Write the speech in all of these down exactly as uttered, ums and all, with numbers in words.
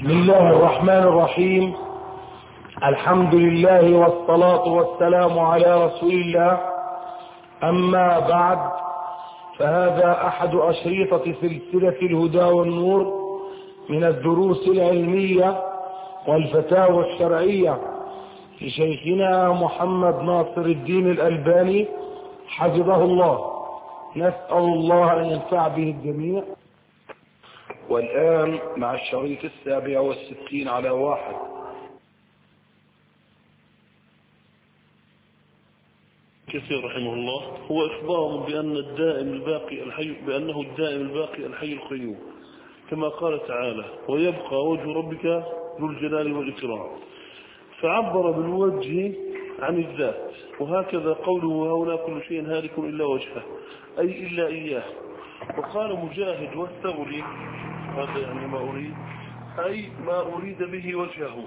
بسم الله الرحمن الرحيم. الحمد لله والصلاة والسلام على رسول الله. أما بعد، فهذا أحد أشريطة سلسلة الهدى والنور من الدروس العلمية والفتاوى الشرعية لشيخنا محمد ناصر الدين الألباني حفظه الله. نسأل الله أن ينفع به الجميع. والآن مع الشريط السابع والستين على واحد. كثير رحمه الله هو إخبار بأن الدائم الباقي الحي بأنه الدائم الباقي الحي القيوم، كما قال تعالى: ويبقى وجه ربك ذو الجلال والإكرام، فعبر بالوجه عن الذات. وهكذا قوله: هؤلاء كل شيء هالك إلا وجهه، أي إلا إياه. وقال مجاهد والثوري: هذا يعني ما أريد، أي ما أريد به وجهه.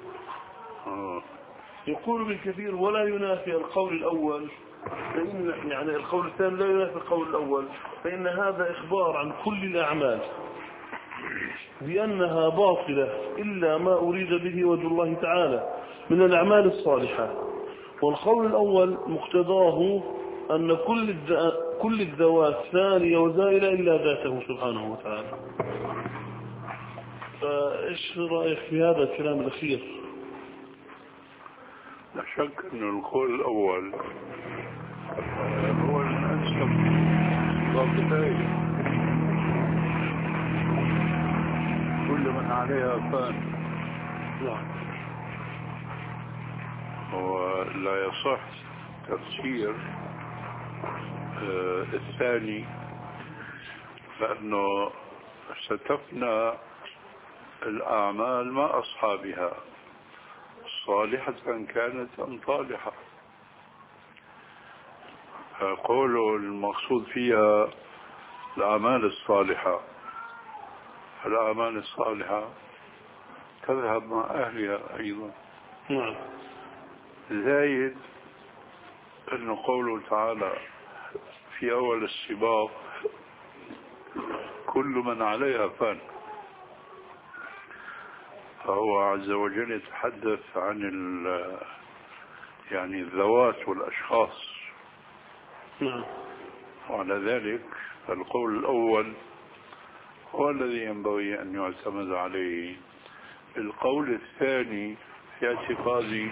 يقول ابن كثير: ولا ينافي القول الأول، فإن يعني القول الثاني لا ينافي القول الأول، فإن هذا إخبار عن كل الأعمال بأنها باطلة إلا ما أريد به وجه الله تعالى من الأعمال الصالحة. والقول الأول مقتضاه أن كل كل الذوات ثانية وزائلة إلا ذاته سبحانه وتعالى. فإيش رأيك في هذا الكلام الأخير؟ لا شك أن القول الأول هو الأنسب ضابطين. كل من عليها فان، ولا يصح تفسير آه الثاني، لأنه ستفنى الأعمال مع أصحابها، صالحة كانت أم طالحة. قوله المقصود فيها الأعمال الصالحة، الأعمال الصالحة تذهب مع أهلها أيضا. نعم. زايد أنه قوله تعالى في أول السباق: كل من عليها فان، فهو عز وجل يتحدث عن يعني الذوات والأشخاص. نعم. وعلى ذلك القول الأول هو الذي ينبغي أن يعتمد عليه. القول الثاني في اعتقادي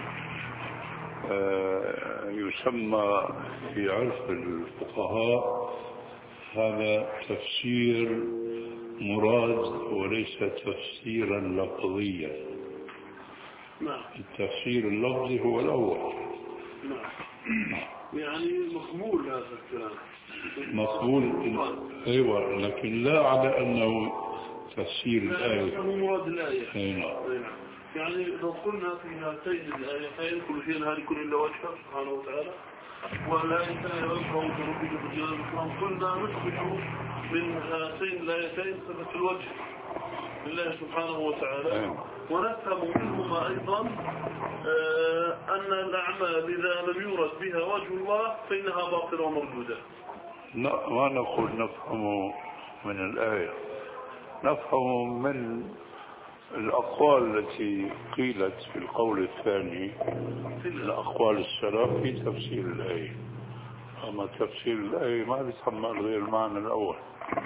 يسمى في عرف الفقهاء هذا تفسير مراد وليس تفسيرا لفظيا. نعم. التفسير اللفظي هو الأول. نعم. يعني مقبول هذا الكلام، مقبول، أيوة، لكن لا على أنه تفسير الآية. هو مراد الآية. نعم. يعني لو قلنا في هاتين الآيتين كل شيء هالك إلا وجهه سبحانه وتعالى، والآية الثانية يبقى وجه ربك ذو الجلال والإكرام، قلنا نثبت من هاتين الآيتين ثبت الوجه لله سبحانه وتعالى، ونفهم منهما أيضا آه أن الأعمال إذا لم يورد بها وجه الله فإنها باطلة ومردودة. لا، ما نقول نفهم من الآية، نفهم من الأقوال التي قيلت في القول الثاني، الأقوال السلف في تفسير الآية. أما تفسير الآية ما بيتحمل غير المعنى الأول.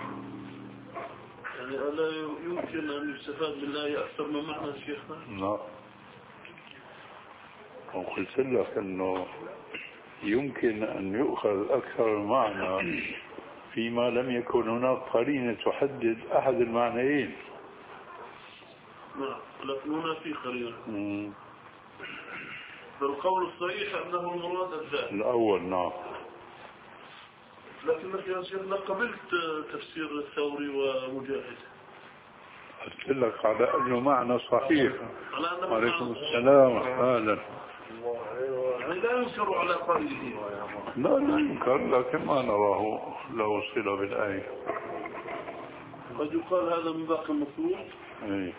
يعني ألا يمكن أن يستفاد بالآية أكثر من معنى شيخنا؟ لا، وقلت لك أنه يمكن أن يؤخذ أكثر معنى فيما لم يكن هناك قرينة تحدد أحد المعنيين. نعم، لكن هنا في قرينة. فالقول الصحيح أنه المراد الذات الأول. نعم. لكنك يا شيخنا قبلت تفسير الثوري ومجاهد. قلت لك على أنه معنى صحيح. على عليكم السلام. أهلا. يعني لا ينكر على قائله. لا لا ينكر، لكن ما نراه له صلة بالآية. قد يقال هذا من باقي المفروض. اي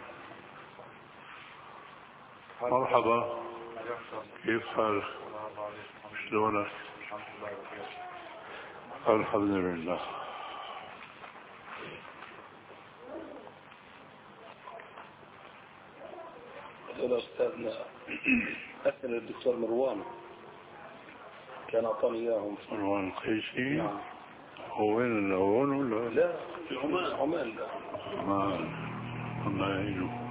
مرحبا، كيف حالك؟ شلونك؟ الحمد لله. أسئلة أستاذنا، أسئلة الدكتور مروان كان أعطاني إياهم. مروان القيسي؟ نعم. هو وين هون ولا؟ لا في عمان. عمان لا. عمان. الله يعينه.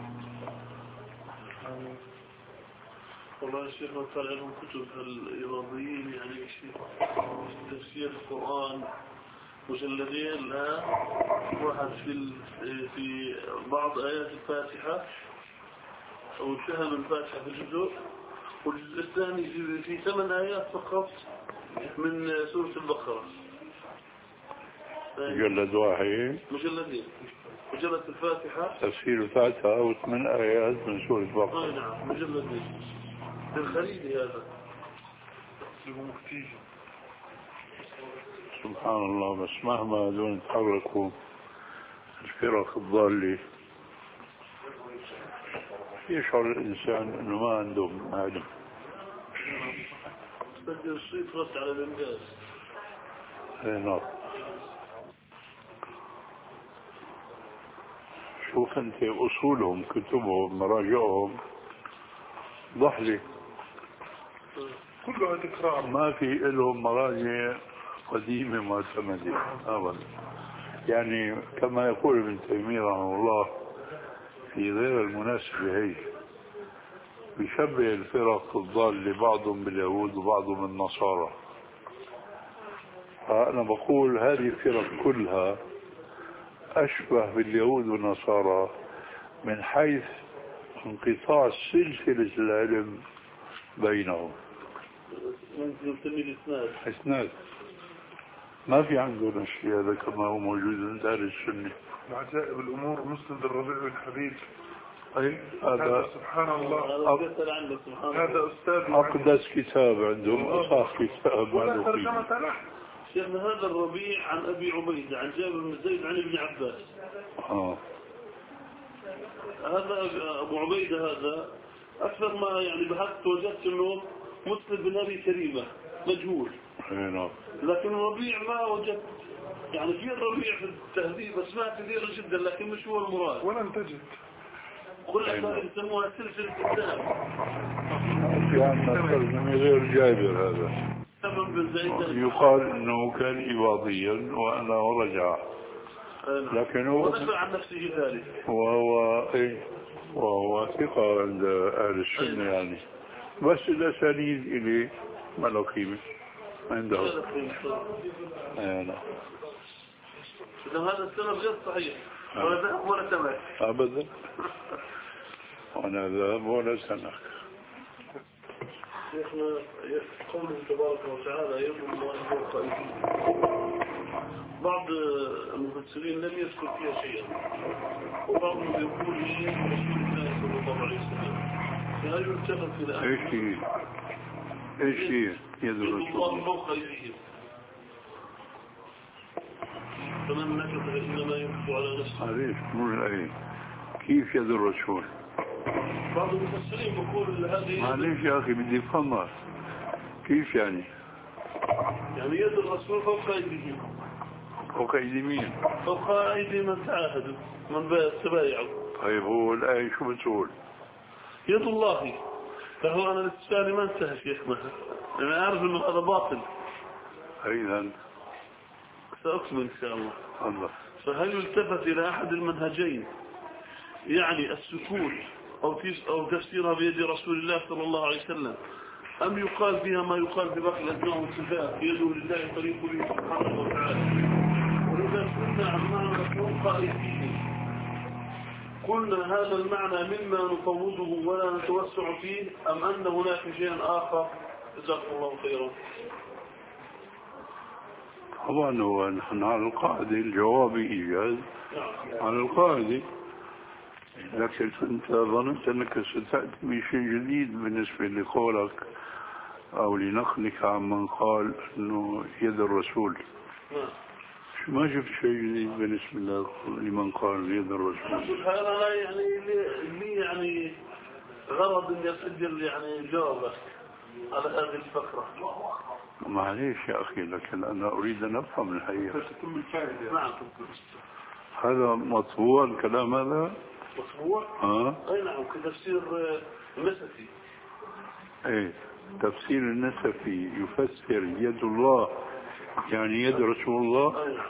والله يا شيخ طلع لهم كتب الإيراديين يعني شيء تفسير القرآن مجلدين الآن، واحد في في بعض آيات الفاتحة أو فهم الفاتحة في الجزء، والجزء الثاني في ثمان آيات فقط من سورة البقرة. مجلد واحد. مجلدين. مجلد الفاتحة. تفسير الفاتحة وثمان آيات من سورة البقرة. آه نعم مجلدين. بالخريدي هذا. سبحان الله. بس مهما دون تحركوا الفرق الضالة يشعر الإنسان أنه ما عندهم علم. بدي الصيت رد على الإنجاز. نعم. شوف أنت أصولهم كتبهم مراجعهم ضحلة كلها تكرار، ما في لهم مراجع قديمة معتمدة أبدا. يعني كما يقول ابن تيمية رحمه الله في غير المناسبة هي بيشبه الفرق الضالة بعضهم باليهود وبعضهم بالنصارى. فأنا بقول هذه الفرق كلها أشبه باليهود والنصارى من حيث انقطاع سلسلة العلم بينهم. إسناد ما في عندنا الشيء هذا كما هو موجود عند أهل السنة. عجائب الأمور مسند الربيع والحبيب. أي هذا, هذا سبحان الله. هذا أستاذ أقدس كتاب عندهم، أصح كتاب. ولا ترجمة له. شيخنا هذا الربيع عن أبي عبيدة عن جابر بن زيد عن ابن عباس. آه. هذا أبو عبيدة هذا أكثر ما يعني بحثت وجدت أنه مسند بن أبي كريمة مجهول. نعم. لكن الربيع ما وجدت، يعني في الربيع في التهذيب أسماء كثيرة جدا لكن مش هو المراد. ولن تجد. كل أسماء يسموها سلسلة الإسلام. في عندنا ترجمة غير جابر هذا. يقال انه كان إباضيا وانا رجع، لكن هو ونفع عن نفسه ذلك، وهو ايه وهو ثقة عند اهل السنة يعني. بس الاسانيد اليه ما له قيمة عنده. ايه لا. اذا هذا السند غير صحيح ولا ذهب ولا سمك ابدا. وانا ذهب ولا سمك. شيخنا قوله تبارك وتعالى يد الله فوق أيديهم، بعض المفسرين لم يذكر فيها شيئا، وبعضهم يقول هي رسول الله صلى الله عليه وسلم. فهل يلتفت إلى ايش هي؟ ايش هي يد الله فوق أيديهم؟ فمن نكث فإنما ينكث على نفسه. معليش مو الآية. كيف يد الرسول؟ بعض المفسرين يقول هذه معليش يا أخي بدي أفهمها. كيف يعني؟ يعني يد الرسول فوق أيديهم. فوق أيدي مين؟ فوق أيدي من تعاهدوا من تبايعوا. طيب هو الآية شو بتقول؟ يد الله. فهو أنا الاستفساري ما انتهى شيخنا، أنا أعرف أنه هذا باطل. إذن سأكمل إن شاء الله. الله. فهل يلتفت إلى أحد المنهجين، يعني السكوت أو أو تفسيرها بيد رسول الله صلى الله عليه وسلم، أم يقال فيها ما يقال في باقي الأسماء والصفات يده لله طريق به سبحانه وتعالى؟ وإذا كنا عن معنى فوق أيديهم قلنا هذا المعنى مما نفوضه ولا نتوسع فيه، أم أن هناك شيء آخر؟ جزاكم الله خيرا. طبعا هو نحن على القاعدة الجواب إيجاز على القاعدة، لكن أنت ظننت أنك ستأتي بشيء جديد بالنسبة لقولك أو لنقلك عمن قال أنه يد الرسول. ما شفت شيء جديد بالنسبة لمن قال يد الرسول. هذا لا يعني لي يعني غرض أن يسجل يعني جوابك على هذه الفقرة. معليش يا أخي، لكن أنا أريد أن أفهم الحقيقة. نعم. هذا مطبوع الكلام هذا؟ مطبوع؟ ها؟ أي نعم، كتفسير النسفي. ايه تفسير النسفي يفسر يد الله يعني يد رسول الله. أي نعم.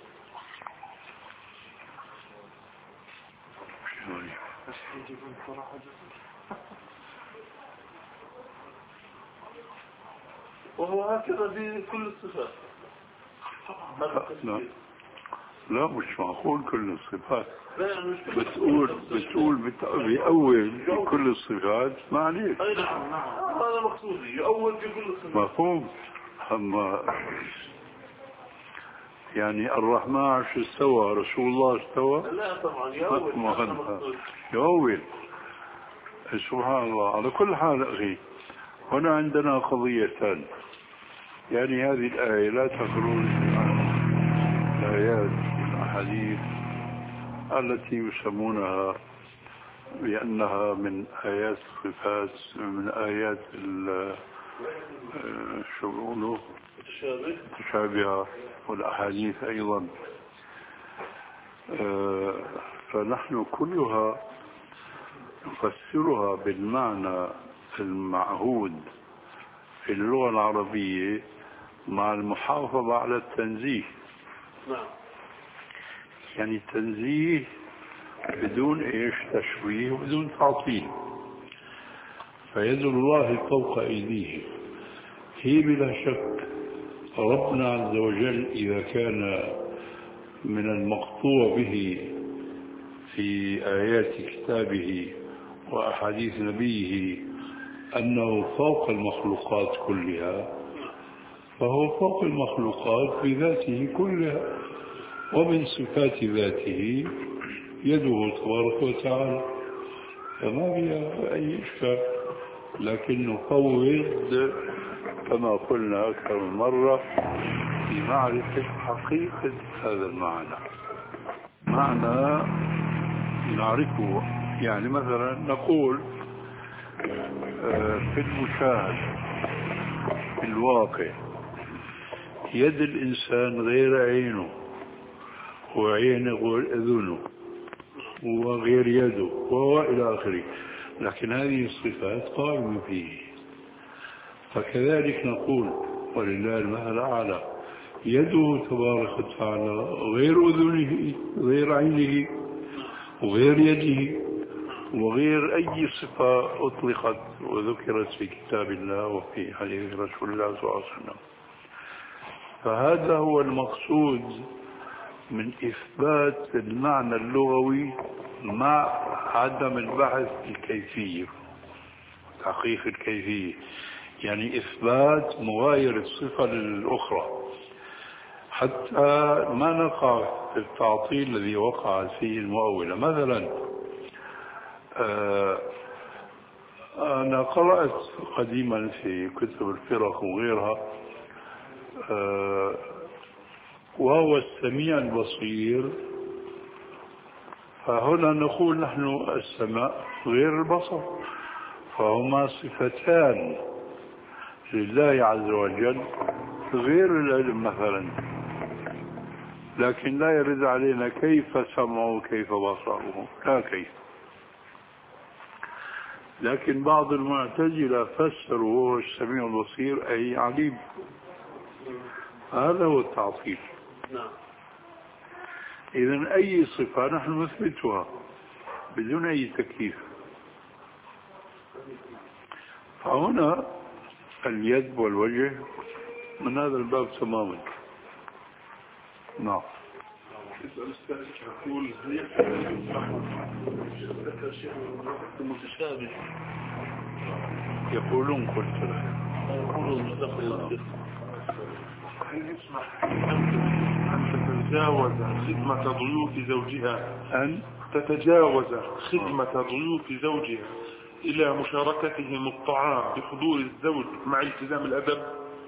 وهو هكذا في كل الصفات. لا لا مش معقول كل الصفات. لا مش كل بتقول بتقول بأول في كل الصفات ما عليك. أي نعم نعم هذا مقصودي، يؤول في كل الصفات. مفهوم. أما يعني الرحمن عرش استوى، رسول الله استوى؟ لا طبعا يؤول. يؤول. سبحان الله. على كل حال أخي، هنا عندنا قضيتان. يعني هذه الآية لا تخرج عن الآيات الأحاديث التي يسمونها بأنها من آيات الصفات، من آيات شو بيقولوا التشابهة، والأحاديث أيضا. فنحن كلها نفسرها بالمعنى المعهود في اللغة العربية مع المحافظة على التنزيه. نعم. يعني التنزيه بدون ايش تشويه وبدون تعطيل. فيد الله فوق ايديه هي بلا شك. ربنا عز وجل اذا كان من المقطوع به في ايات كتابه واحاديث نبيه انه فوق المخلوقات كلها، فهو فوق المخلوقات بذاته كلها، ومن صفات ذاته يده تبارك وتعالى، فما فيها أي إشكال. لكن نفوض كما قلنا أكثر من مرة في معرفة حقيقة هذا المعنى، معنى نعرفه. يعني مثلا نقول في المشاهد في الواقع يد الإنسان غير عينه، وعينه غير أذنه، وغير يده، وإلى آخره. لكن هذه الصفات قائمة فيه. فكذلك نقول ولله المثل الأعلى يده تبارك وتعالى غير أذنه، غير عينه، وغير يده، وغير أي صفة أطلقت وذكرت في كتاب الله وفي حديث رسول الله صلى الله عليه وسلم. فهذا هو المقصود من إثبات المعنى اللغوي مع عدم البحث في الكيفية، تحقيق الكيفية. يعني إثبات مغاير الصفة للأخرى حتى ما نقع في التعطيل الذي وقعت فيه المؤولة. مثلا أنا قرأت قديما في كتب الفرق وغيرها وهو السميع البصير. فهنا نقول نحن السمع غير البصر، فهما صفتان لله عز وجل غير العلم مثلا، لكن لا يرد علينا كيف سمعه وكيف بصره، لا كيف. لكن بعض المعتزلة فسروا السميع البصير أي عليم. هذا هو التعطيل. نعم. إذن أي صفة نحن نثبتها بدون أي تكييف. فهنا اليد والوجه من هذا الباب تماما. نعم. يقول متشابه، يقولون قلت له يقولون هل يسمح أن تتجاوز خدمة ضيوف زوجها أن تتجاوز خدمة ضيوف زوجها إلى مشاركتهم الطعام بحضور الزوج مع التزام الأدب؟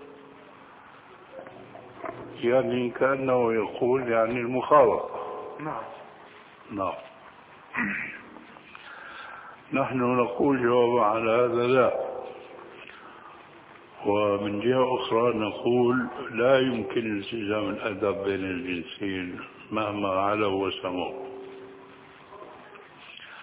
يعني كأنه يقول يعني المخالطة. نعم. نعم. نحن نقول جواب على هذا لا. ومن جهة أخرى نقول لا يمكن التزام الأدب بين الجنسين مهما علوا وسموا.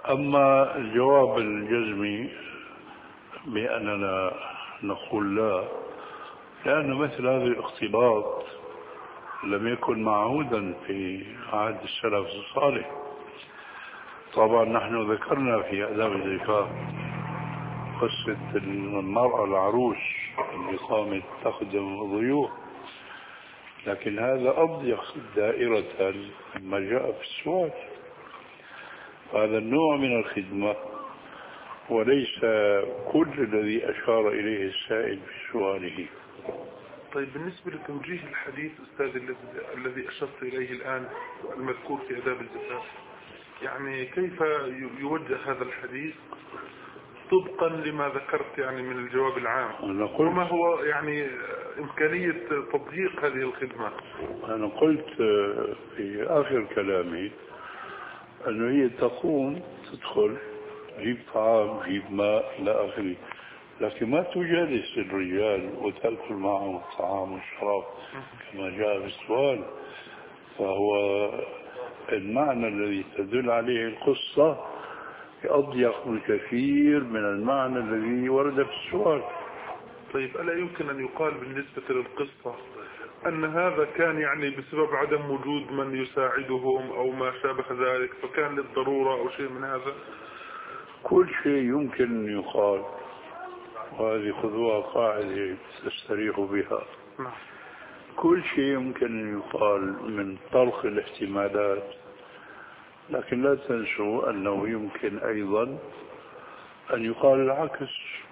أما الجواب الجزمي بأننا نقول لا، لأن مثل هذا الاختلاط لم يكن معهودا في عهد السلف الصالح. طبعا نحن ذكرنا في آداب الزفاف قصة المرأة العروس اللي قامت تخدم الضيوف، لكن هذا أضيق دائرة مما جاء في السؤال. هذا النوع من الخدمة وليس كل الذي أشار إليه السائل في سؤاله. طيب بالنسبة لتوجيه الحديث أستاذ الذي أشرت إليه الآن المذكور في آداب الزفاف، يعني كيف يوجه هذا الحديث طبقا لما ذكرت يعني من الجواب العام، وما هو يعني إمكانية تطبيق هذه الخدمة؟ أنا قلت في آخر كلامي أنه هي تقوم تدخل جيب طعام جيب ماء إلى آخره، لكن ما تجالس الرجال وتأكل معهم الطعام والشراب كما جاء في السؤال. فهو المعنى الذي تدل عليه القصة أضيق بكثير من المعنى الذي ورد في السؤال. طيب ألا يمكن أن يقال بالنسبة للقصة أن هذا كان يعني بسبب عدم وجود من يساعدهم أو ما شابه ذلك، فكان للضرورة أو شيء من هذا؟ كل شيء يمكن أن يقال، وهذه خذوها قاعدة تستريحوا بها. كل شيء يمكن أن يقال من طرق الاحتمالات، لكن لا تنسوا أنه يمكن أيضا أن يقال العكس.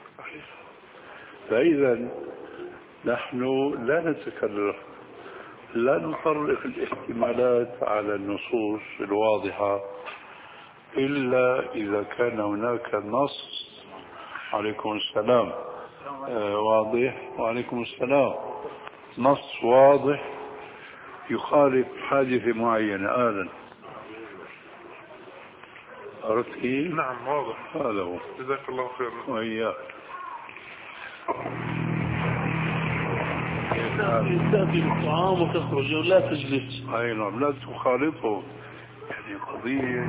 فإذا نحن لا نتكرر، لا نطرق الاحتمالات على النصوص الواضحة إلا إذا كان هناك نص. عليكم السلام. آه واضح. وعليكم السلام. نص واضح يخالف حادثة معينة. آلا عرفت كيف؟ نعم واضح. هذا هو. جزاك الله خيرا. وإياك. تأتي بالطعام وتخرج ولا تجلس. أي نعم، لا تخالطه. يعني قضية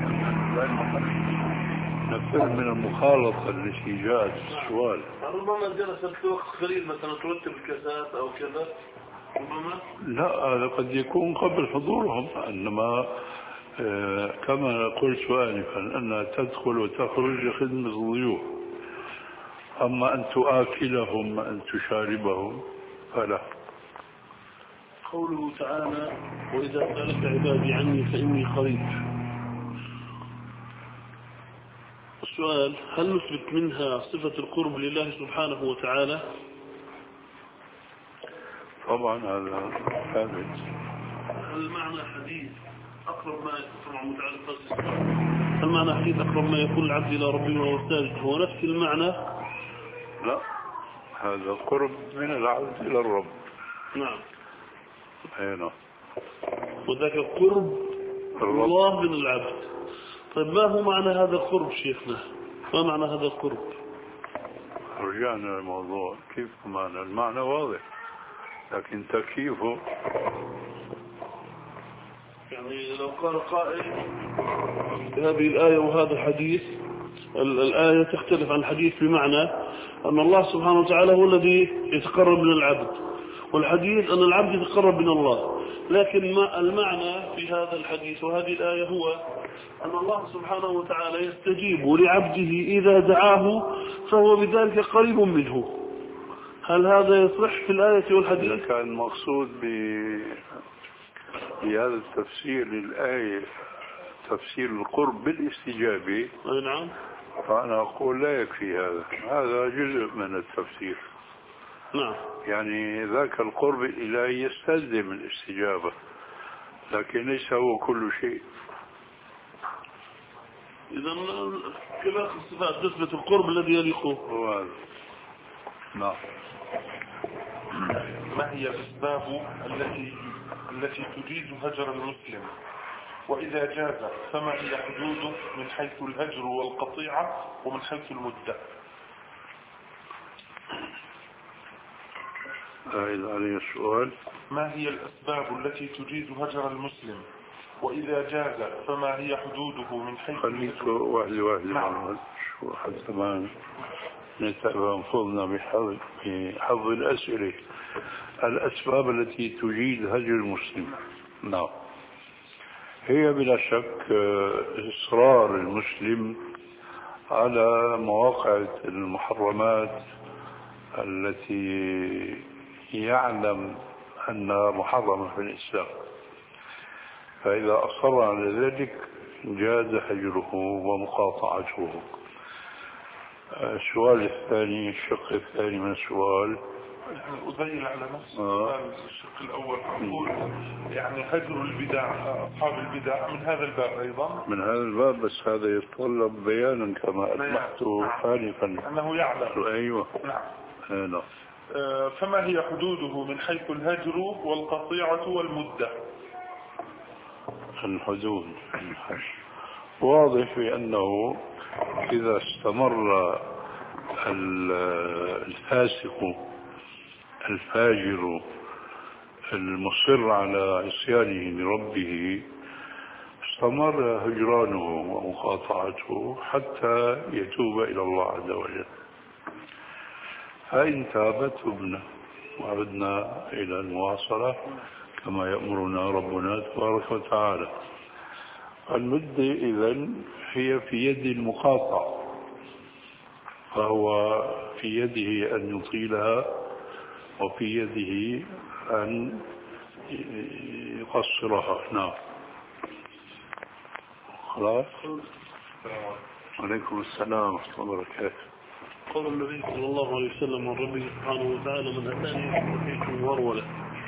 نفر من المخالطة التي جاءت في السؤال. ربما جلست وقت قليل مثلا ترتب الكاسات أو كذا ربما. لا، هذا قد يكون قبل حضورهم، إنما آه كما قلت آنفا أنها تدخل وتخرج لخدمة الضيوف. أما أن تآكلهم أن تشاربهم فلا. قوله تعالى وإذا سألك عبادي عني فإني قريب. السؤال: هل نثبت منها صفة القرب لله سبحانه وتعالى؟ طبعا هذا ثابت. المعنى حديث أقرب ما يكون متعلق المعنى حديث أقرب ما يكون العبد إلى ربه وهو ساجد هو نفس المعنى؟ لا، هذا قرب من العبد إلى الرب. نعم. أينا. وذاك قرب الله من العبد. طيب ما هو معنى هذا القرب شيخنا؟ ما معنى هذا القرب؟ رجعنا للموضوع. كيف معنى؟ المعنى واضح، لكن تكييفه يعني لو قال قائل هذه الآية وهذا الحديث، الآية تختلف عن الحديث بمعنى أن الله سبحانه وتعالى هو الذي يتقرب من العبد، والحديث أن العبد يتقرب من الله. لكن ما المعنى في هذا الحديث وهذه الآية هو أن الله سبحانه وتعالى يستجيب لعبده إذا دعاه فهو بذلك قريب منه. هل هذا يصح في الآية والحديث؟ إذا كان مقصود بهذا التفسير للآية تفسير القرب بالاستجابة، نعم، فأنا أقول لا يكفي هذا. هذا جزء من التفسير. نعم. يعني ذاك القرب الإلهي يستلزم الاستجابة، لكن ليس هو كل شيء. إذا كلا الصفات تثبت القرب الذي يليقه. هو هذا. نعم. ما هي الأسباب التي التي تجيز هجر المسلم؟ وإذا جاز فما هي حدوده من حيث الهجر والقطيعة ومن حيث المدة؟ أعيد علي السؤال. ما هي الأسباب التي تجيز هجر المسلم؟ وإذا جاز فما هي حدوده من حيث خليك واحد واحد نعم. شو حتى ما نتابع انفضنا بحظ بحظ الأسئلة. الأسباب التي تجيد هجر المسلم نعم هي بلا شك إصرار المسلم على مواقع المحرمات التي يعلم أنها محرمة في الإسلام، فإذا أصر على ذلك جاز هجره ومقاطعته. السؤال الثاني الشق الثاني من السؤال يعني أذيل على نفس آه. الشق الأول أقول يعني هجر البدع أصحاب البدع من هذا الباب أيضا من هذا الباب، بس هذا يتطلب بيانا كما ألمحت حالفا أنه يعلم. أيوة نعم. آه نعم. آه فما هي حدوده من حيث الهجر والقطيعة والمدة؟ الحدود واضح بأنه إذا استمر الفاسق الفاجر المصر على عصيانه لربه استمر هجرانه ومقاطعته حتى يتوب إلى الله عز وجل. فإن تاب تبنا وعدنا إلى المواصلة كما يأمرنا ربنا تبارك وتعالى. المدة إذن هي في يد المقاطع، فهو في يده أن يطيلها وفي يده أن يقصرها. نعم. خلاص. عليكم السلام ورحمة الله وبركاته. قول النبي صلى الله عليه وسلم عن ربه سبحانه وتعالى من أتاني فيكم ورولة.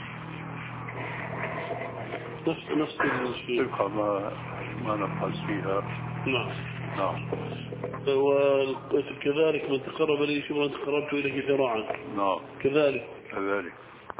نفس نفس الشيء ما ما نبحث فيها. نعم نعم. وكذلك من تقرب لي شبرا تقربت إليه ذراعا. نعم كذلك كذلك.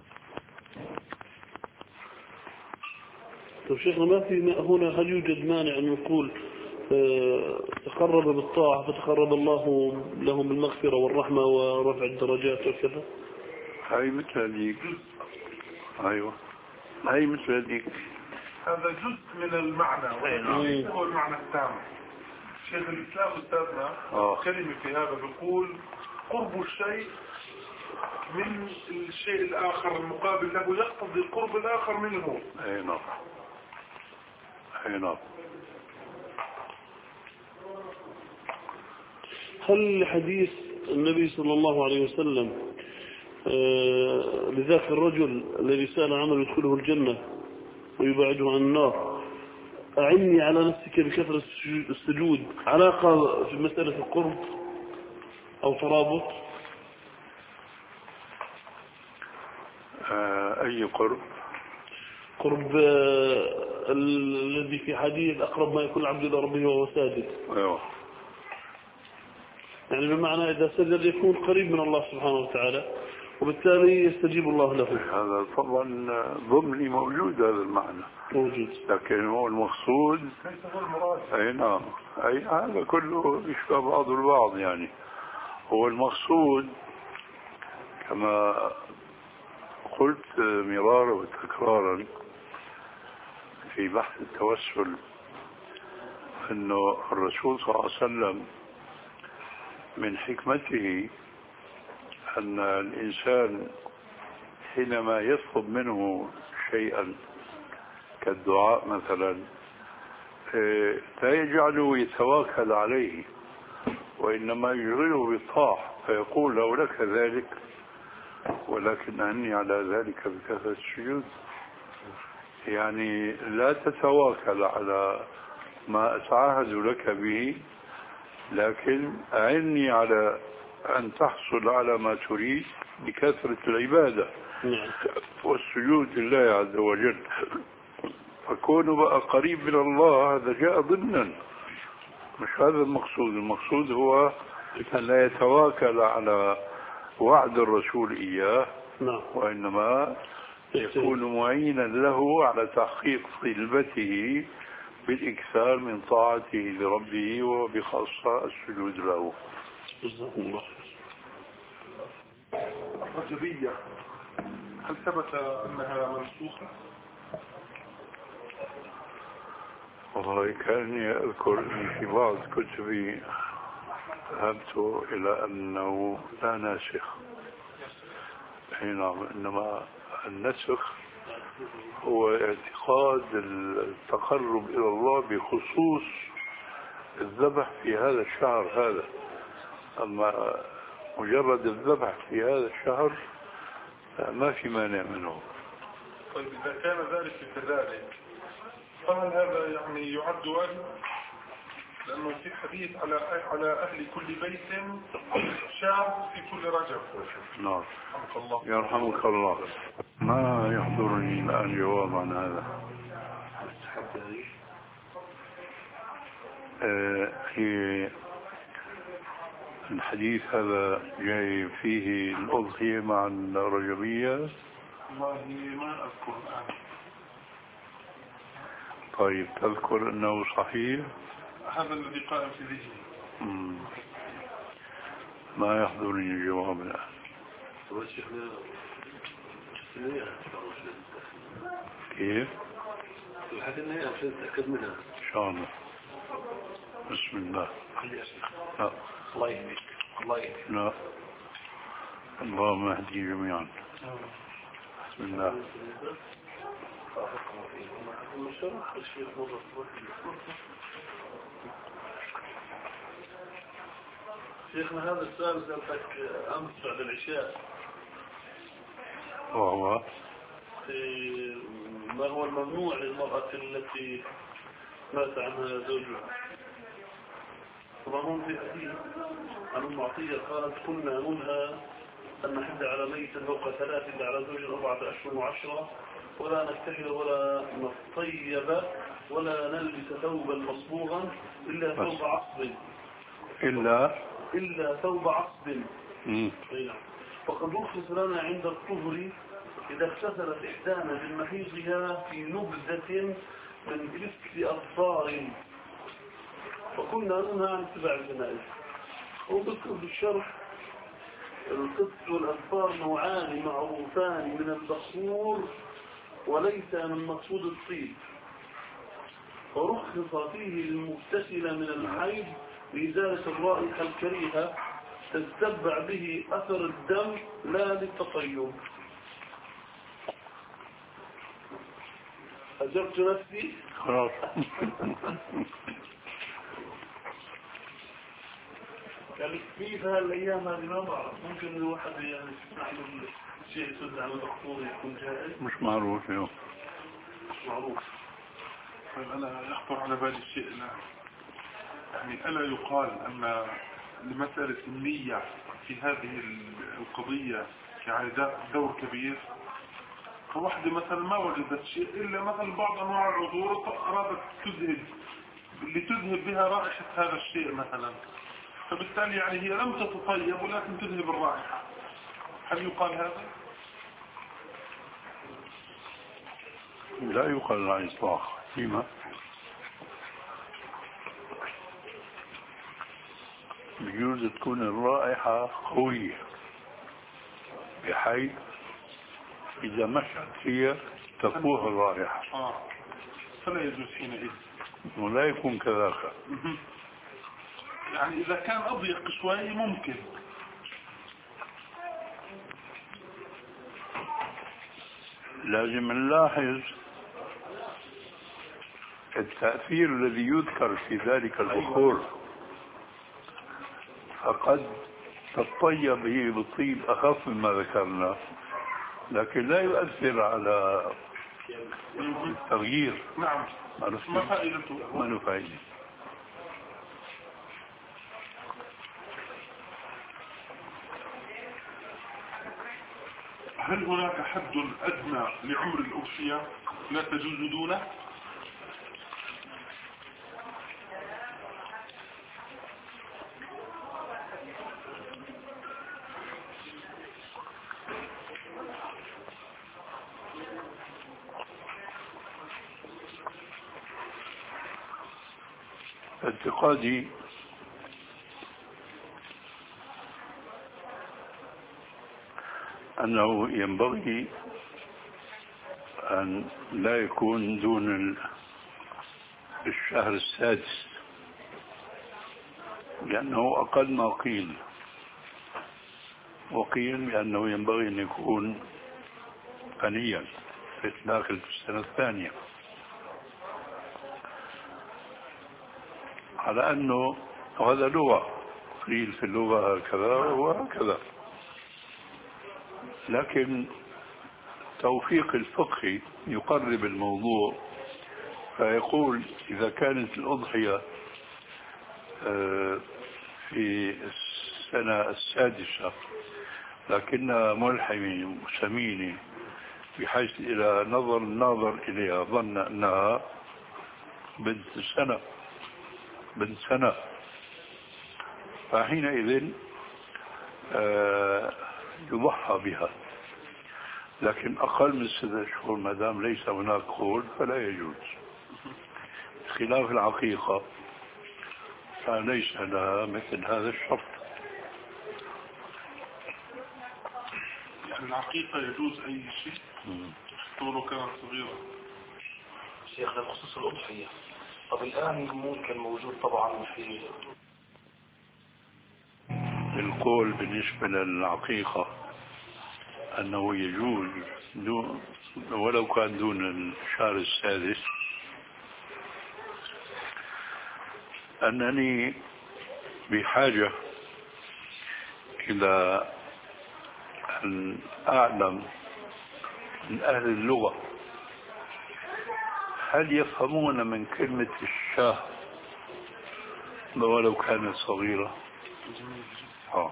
طيب شيخنا ما في هنا هل يوجد مانع أن نقول تقرب بالطاعة فتقرب الله لهم بالمغفرة والرحمة ورفع الدرجات وكذا؟ هاي مثل هذيك. أيوة هاي مثل هذيك. هذا جزء من المعنى وليس هو المعنى التام. شيخ الإسلام أستاذنا كلمة في هذا بيقول قرب الشيء من الشيء الآخر المقابل له يقتضي القرب الآخر منه. أي نعم أي نعم. هل حديث النبي صلى الله عليه وسلم آه لذاك الرجل الذي سأل عمل يدخله الجنة ويبعده عن النار أعني على نفسك بكثرة السجود علاقة في مسألة القرب أو ترابط؟ آه أي قرب؟ قرب آه الذي في حديث أقرب ما يكون العبد إلى ربه وهو ساجد. أيوه. يعني بمعنى إذا سجد يكون قريب من الله سبحانه وتعالى وبالتالي يستجيب الله له. هذا طبعا ضمني موجود هذا المعنى موجود، لكن هو المقصود أي نعم أي هذا كله يشبه بعض البعض. يعني هو المقصود كما قلت مرارا وتكرارا في بحث التوسل أنه الرسول صلى الله عليه وسلم من حكمته أن الإنسان حينما يطلب منه شيئا كالدعاء مثلا لا يجعله يتواكل عليه وإنما يشغله بالطاعة فيقول لو لك ذلك ولكن أعني على ذلك بكثرة السجود. يعني لا تتواكل على ما أتعاهد لك به لكن أعني على أن تحصل على ما تريد بكثرة العبادة والسجود لله عز وجل. فكونه بقى قريب من الله هذا جاء ضمنا، مش هذا المقصود. المقصود هو أن لا يتواكل على وعد الرسول إياه وإنما يكون معينا له على تحقيق طلبته بالإكثار من طاعته لربه وبخاصة السجود له. جزاكم الله. الرجبية هل ثبت أنها منسوخة؟ والله كأني أذكر أن في بعض كتبي ذهبت إلى أنه لا ناسخ حينما، إنما النسخ هو اعتقاد التقرب إلى الله بخصوص الذبح في هذا الشهر هذا، أما مجرد الذبح في هذا الشهر ما في مانع منه. طيب إذا كان ذلك كذلك فهل هذا يعني يعد واجب؟ لأنه في حديث على على أهل كل بيت شهر في كل رجب. نعم. يرحمك الله. يرحمك الله. ما يحضرني الآن جواب عن هذا. آه هي الحديث هذا جاي فيه الأضحية مع الرجبية. والله ما أذكر الآن. طيب تذكر أنه صحيح؟ هذا الذي قائم في ذهني. ما يحضرني الجواب الآن. كيف؟ الحاجة النهائية عشان نتأكد منها إن شاء الله. بسم الله. لا. الله يهديك. الله يهديك. لا. اللهم اهدي جميعا. بسم الله. شيخنا هذا السؤال سألتك أمس بعد العشاء، وهو ما هو الممنوع للمرأة التي مات عنها زوجها؟ طبعا في حديث عن أم عطية قالت كنا ننهى أن نحد على ميت فوق ثلاث إلا على زوج أربعة أشهر وعشرة، ولا نكتحل ولا نطيب ولا نلبس ثوبا مصبوغا إلا ثوب عصب إلا إلا ثوب عصب. مم. فقد رخص لنا عند الطهر إذا اغتسلت إحدانا من محيضها في نبذة من كسك أظفار، فكنا ننهى عن اتباع الجنائز. وذكر بالشرح القدس والأظفار نوعان معروفان من البخور وليس من مقصود الطيب، ورخص فيه المغتسل من الحيض بإزالة الرائحة الكريهة تتبع به أثر الدم لا للتطيب. أجبت نفسي خلاص. يعني في هالأيام هذه ما بعرف، ممكن الواحد يعني يعمل شيء يسد على الدكتور يكون جاهز. مش معروف اليوم. مش معروف. طيب أنا يخطر على بالي الشيء الآن، يعني ألا يقال أن لمسألة النية في هذه القضية يعني دور كبير؟ فواحدة مثلا ما وجدت شيء إلا مثلا بعض أنواع العذور أرادت تذهب لتذهب بها رائحة هذا الشيء مثلا، فبالتالي يعني هي لم تتطيب ولكن تذهب الرائحة، هل يقال هذا؟ لا يقال على الإطلاق. فيما بجوز تكون الرائحة قوية بحيث إذا مشت فيها تفوه الرائحة. آه. فلا يجوز حينئذ. ولا يكون كذاك. يعني إذا كان أضيق شوي ممكن. لازم نلاحظ التأثير الذي يذكر في ذلك البخور، فقد تطيب به بالطيب أخف مما ذكرنا، لكن لا يؤثر على التغيير. نعم. ما فائدته؟ ما له فائدة. هل هناك حد أدنى لعمر الأوصية لا تجوز دونه؟ اعتقادي أنه ينبغي أن لا يكون دون الشهر السادس، لأنه أقل ما قيل، وقيل بأنه ينبغي أن يكون غنيا في داخل في السنة الثانية، على أنه هذا لغة، قيل في اللغة هكذا وهكذا. لكن توفيق الفقه يقرب الموضوع، فيقول إذا كانت الأضحية في السنة السادسة لكنها ملحمة سمينة بحيث إلى نظر الناظر إليها ظن أنها بنت سنة بنت سنة، فحينئذ يضحى بها. لكن أقل من ستة أشهر ما دام ليس هناك قول فلا يجوز، خلاف العقيقة فليس لها مثل هذا الشرط. يعني العقيقة يجوز أي شيء حتى ولو كانت صغيرة. شيخنا بخصوص الأضحية، طب الآن ممكن موجود طبعا في القول بالنسبة للعقيقة أنه يجوز دون ولو كان دون الشهر السادس، أنني بحاجة إلى أن أعلم من أهل اللغة هل يفهمون من كلمة الشاه ولو كانت صغيرة. آه.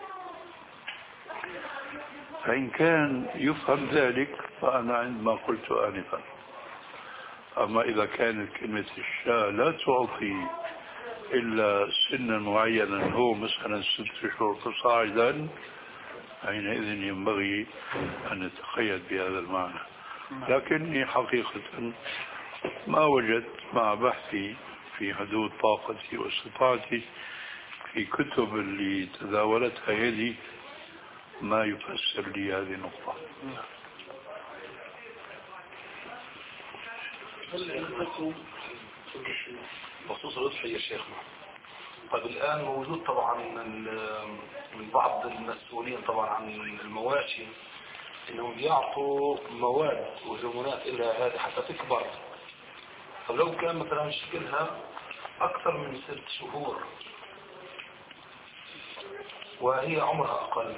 فإن كان يفهم ذلك فأنا عندما قلت آنفا. أما إذا كانت كلمة الشاه لا تعطي إلا سنا معينا هو مثلا ست شهور فصاعدا، حينئذ ينبغي أن نتقيد بهذا المعنى. لكني حقيقة ما وجدت مع بحثي في حدود طاقتي واستطاعتي في كتب اللي تداولتها يدي ما يفسر لي هذه النقطة. هل عندكم بخصوص الأضحية يا شيخنا؟ طيب الآن موجود طبعا من بعض المسؤولين طبعا عن المواشي انهم يعطوا مواد وهرمونات الى هذه حتى تكبر. طب لو كان مثلا شكلها اكثر من ست شهور وهي عمرها اقل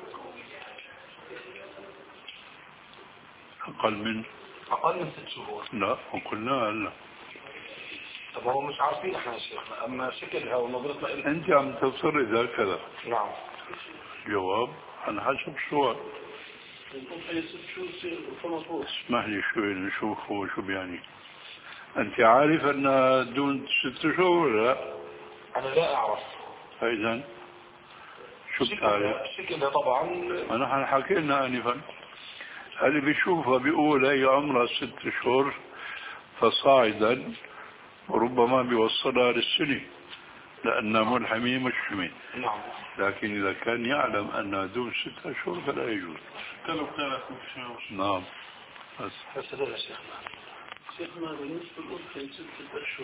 أقل من اقل من ست شهور؟ لا وقلنا لا. طب هو مش عارفين احنا يا شيخنا، اما شكلها ونظرتنا إلها. انت عم تفترض هكذا. نعم. جواب على حسب السؤال. اسمح لي شوي نشوف هو شو بيعني. انت عارف انها دون ست شهور لا؟ انا لا اعرف. فاذا شو بتعرف؟ شكلها طبعا نحن حكينا انفا اللي بيشوفها بيقول هي عمرها ست شهور فصاعدا وربما بيوصلها للسنة لأنها ملحمية مشحمة. نعم. لكن إذا كان يعلم أنها دون ستة أشهر فلا يجوز. لو كانت مشحمة. نعم. بس. بس هذا شيخنا. شيخنا بالنسبة للأضحية ستة أشهر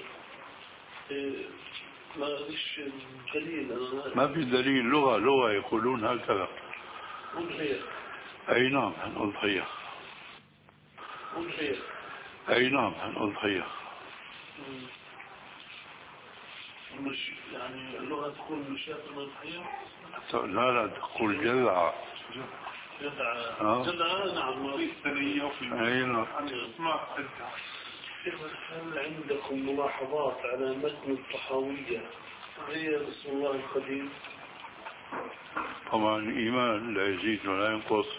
ما فيش دليل. ما في دليل، لغة لغة يقولون هكذا. أضحية. أي نعم الأضحية. أضحية. أي نعم الأضحية. مش يعني اللغة تقول مشاة الأضحية؟ لا لا تقول جذعة. جذعة. جذعة نعم. في السنية وفي أي نعم. اسمع جذعة. هل عندكم ملاحظات على متن الطحاوية هي بسم الله القديم؟ طبعا الإيمان لا يزيد ولا ينقص،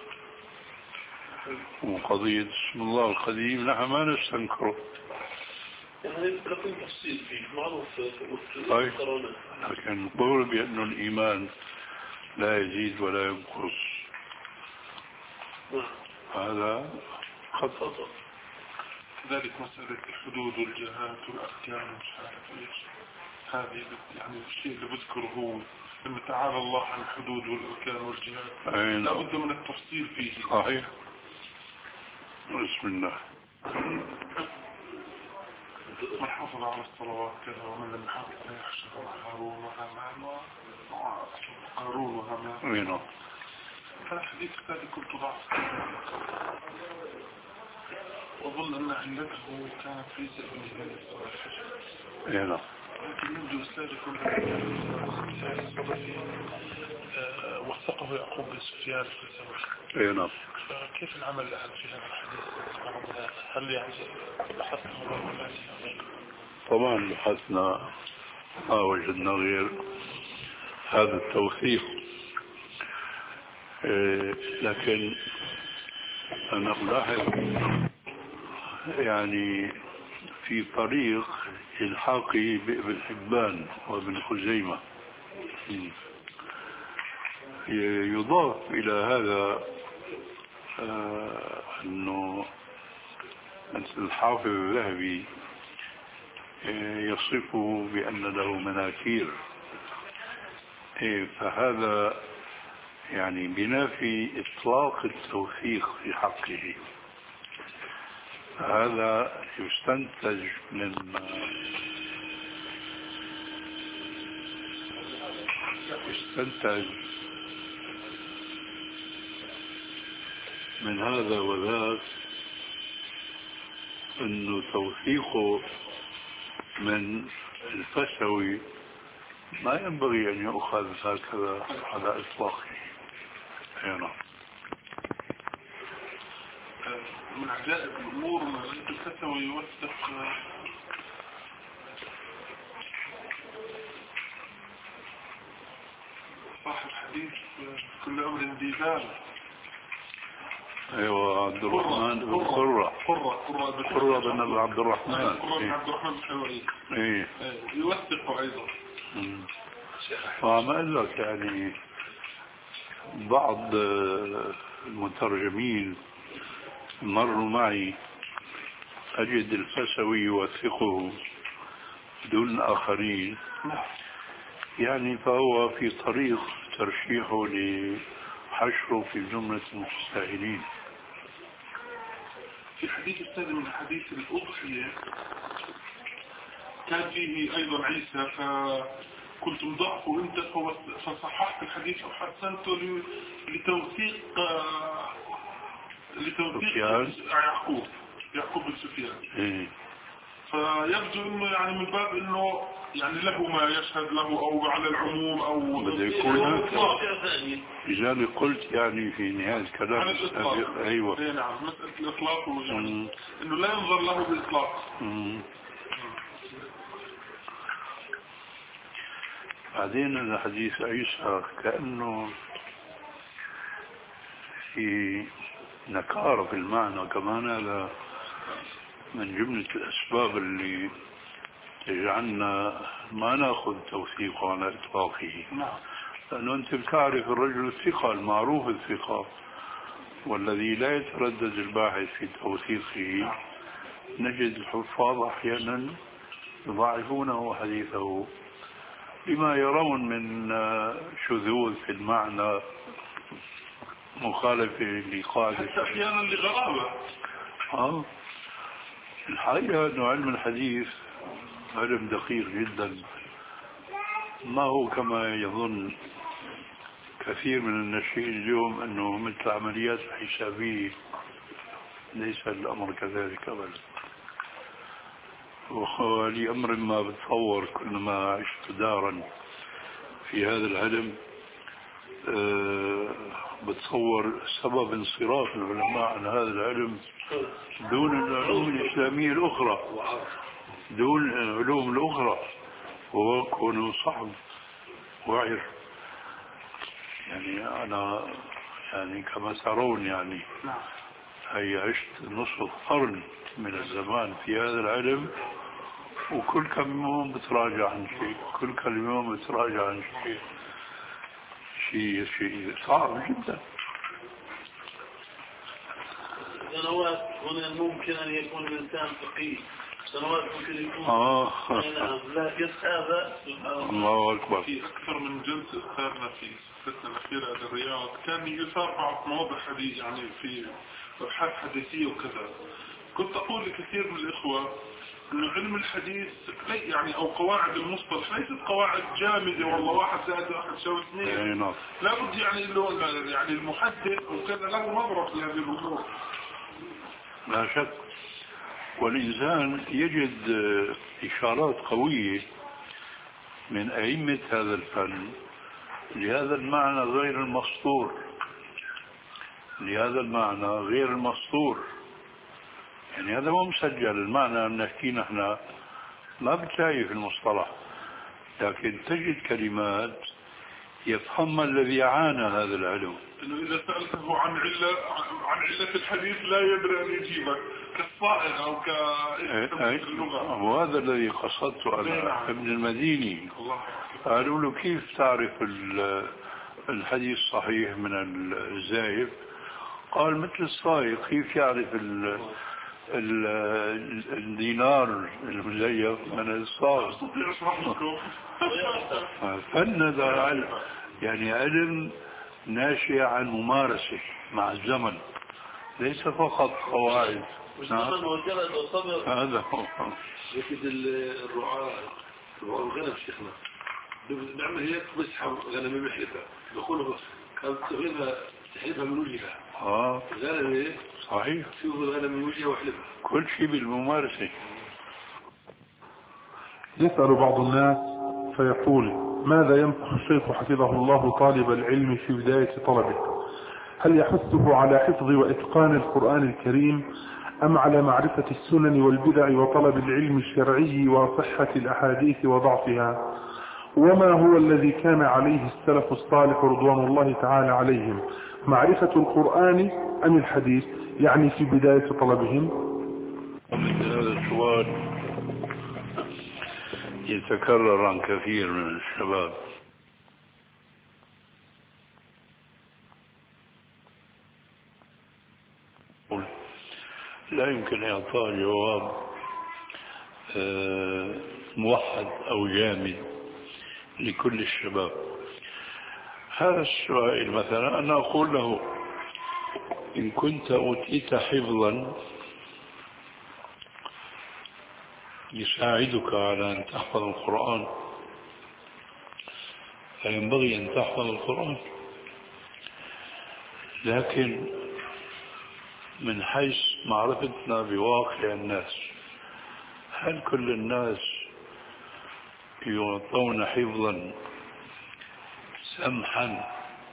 وقضية بسم الله القديم نحن ما نستنكره. يعني لكم تفصيل فيه معروف. طيب. لكن نقول بأنه الإيمان لا يزيد ولا ينقص. هذا خطأ. كذلك مسألة الحدود والجهات والأركان ومش عارف ايش، هذه يعني الشيء اللي بذكره هو لما تعالى الله عن الحدود والأركان والجهات لابد من التفصيل فيه. صحيح. بسم الله. من حافظ على الصلوات كذا ومن لم يحافظ عليها يحشر مع هارون وهامان وقارون وهامان. هذا الحديث الثاني كنت ضعف وأظن أن علته كانت في سبيل الله. لكن منذ أستاذ كل وثقه يعقوب بن سفيان الثوري. نعم. فكيف العمل الآن في هذا الحديث؟ هل يعني بحثنا ولا طبعا بحثنا ما وجدنا غير هذا التوثيق، لكن أنا ألاحظ يعني في طريق الحاقي بابن حبان وابن خزيمة يضاف إلى هذا أنه الحافظ الذهبي يصفه بأن له مناكير، فهذا يعني بنافي إطلاق التوثيق في حقه. هذا يستنتج من يستنتج من هذا وذاك انه توثيقه من الفسوي ما ينبغي ان يؤخذ هكذا على اطلاقه. نعم. من عجائب الأمور أن الفتوى يوثق صاحب حديث كل أمر ديبال. أيوة عبد الرحمن بن قرة قرة قرة بن عبد الرحمن قرة بن عبد الرحمن الحلواني. إيه يوثق أيضا. وعم أقول لك يعني بعض المترجمين مروا معي أجد الفسوي يوثقه دون آخرين، يعني فهو في طريق ترشيحه لحشره في جملة المتساهلين. في حديث الثاني من حديث الأضحية كان فيه أيضا عيسى، فكنت مضعفه أنت فصححت الحديث وحسنته لتوثيق لتوثيق يعقوب يعقوب بن سفيان. إيه. فيبدو انه يعني من باب انه يعني له ما يشهد له او على العموم او بده يكون هكذا. لذلك قلت يعني في نهاية الكلام ايوه اي نعم مسألة الاطلاق يعني انه لا ينظر له باطلاق. بعدين حديث عيسى كأنه في نكارة في المعنى كمان، هذا من جملة الأسباب اللي تجعلنا ما نأخذ توثيقه على إطلاقه. لأنه أنت بتعرف الرجل الثقة المعروف الثقة والذي لا يتردد الباحث في توثيقه. نجد الحفاظ أحيانا يضاعفونه حديثه بما يرون من شذوذ في المعنى مخالفة لقاعدة أحيانا لغرابة. آه. الحقيقة أنه علم الحديث علم دقيق جدا، ما هو كما يظن كثير من الناشئين اليوم أنه مثل عمليات حسابية. ليس الأمر كذلك أبدا. ولأمر ما بتصور كلما عشت دارا في هذا العلم أه بتصور سبب انصراف العلماء عن هذا العلم دون العلوم الإسلامية الأخرى، دون العلوم الأخرى، وهو كونه صعب وعر. يعني أنا يعني كما ترون يعني هي عشت نصف قرن من الزمان في هذا العلم، وكل كم يوم بتراجع عن شيء، كل كم يوم بتراجع عن شيء. شيء شيء صعب جدا. سنوات هنا ممكن أن يكون الإنسان فقيه، سنوات ممكن يكون آه. لكن هذا الله أكبر. في أكثر من جلسة أخذنا في السنة الأخيرة الرياض كان يصار بعض مواضع حديث يعني في أبحاث حديثية وكذا، كنت أقول لكثير من الإخوة أن علم الحديث يعني أو قواعد المصطلح ليست قواعد جامدة والله واحد زائد واحد يساوي اثنين، لابد يعني يعني المحدث وكذا له نظرة في هذه الأمور. لا شك، والإنسان يجد إشارات قوية من أئمة هذا الفن لهذا المعنى غير المسطور، لهذا المعنى غير المسطور. يعني هذا مو مسجل، المعنى بنحكي نحن ما بتلاقي في المصطلح، لكن تجد كلمات يفهمها الذي عانى هذا العلم. إنه إذا سألته عن علة عن علة الحديث لا يدري أن يجيبك كالصائغ أو كاسم اللغة. وهذا الذي قصدته أنا. ابن المديني قالوا له كيف تعرف الحديث صحيح من الزائف؟ قال مثل الصائغ كيف يعرف ال الدينار المزيف من الصاغ. فن ذا يعني علم ناشئ عن ممارسة مع الزمن، ليس فقط قواعد. نعم. هذا هو. لكن الرعاة رعاة الغنم شيخنا بيعمل هيك بيسحب غنم بيحلبها بيقولوا كانت تغيبها تحلبها من وجهها. اه غنم ايه صحيح، شوف الغنم من وجهها واحلبها، كل شيء بالممارسة. يسأل بعض الناس فيقول: ماذا ينصح الشيخ حفظه الله طالب العلم في بداية طلبه؟ هل يحثه على حفظ وإتقان القرآن الكريم أم على معرفة السنن والبدع وطلب العلم الشرعي وصحة الأحاديث وضعفها؟ وما هو الذي كان عليه السلف الصالح رضوان الله تعالى عليهم، معرفة القرآن أم الحديث، يعني في بداية طلبهم؟ هذا السؤال يتكرر عن كثير من الشباب. لا يمكن إعطاء جواب موحد أو جامد لكل الشباب. هذا السؤال مثلا أنا أقول له: إن كنت أوتيت حفظا يساعدك على أن تحفظ القرآن فينبغي أن تحفظ القرآن، لكن من حيث معرفتنا بواقع الناس، هل كل الناس يعطون حفظا سمحا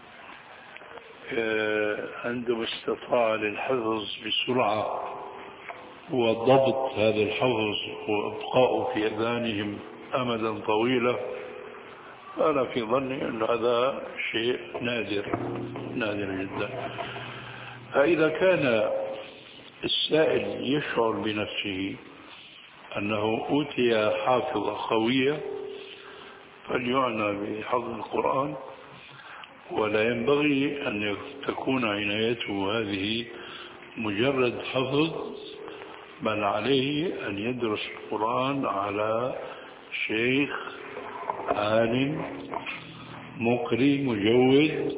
عندما استطاع للحفظ بسرعة وضبط هذا الحفظ وإبقاؤه في أذهانهم أمدا طويلا؟ أنا في ظني أن هذا شيء نادر نادر جدا. فإذا كان السائل يشعر بنفسه أنه أوتي حافظة قوية فليعنى بحفظ القرآن، ولا ينبغي أن تكون عنايته هذه مجرد حفظ، بل عليه أن يدرس القرآن على شيخ عالم مقري مجود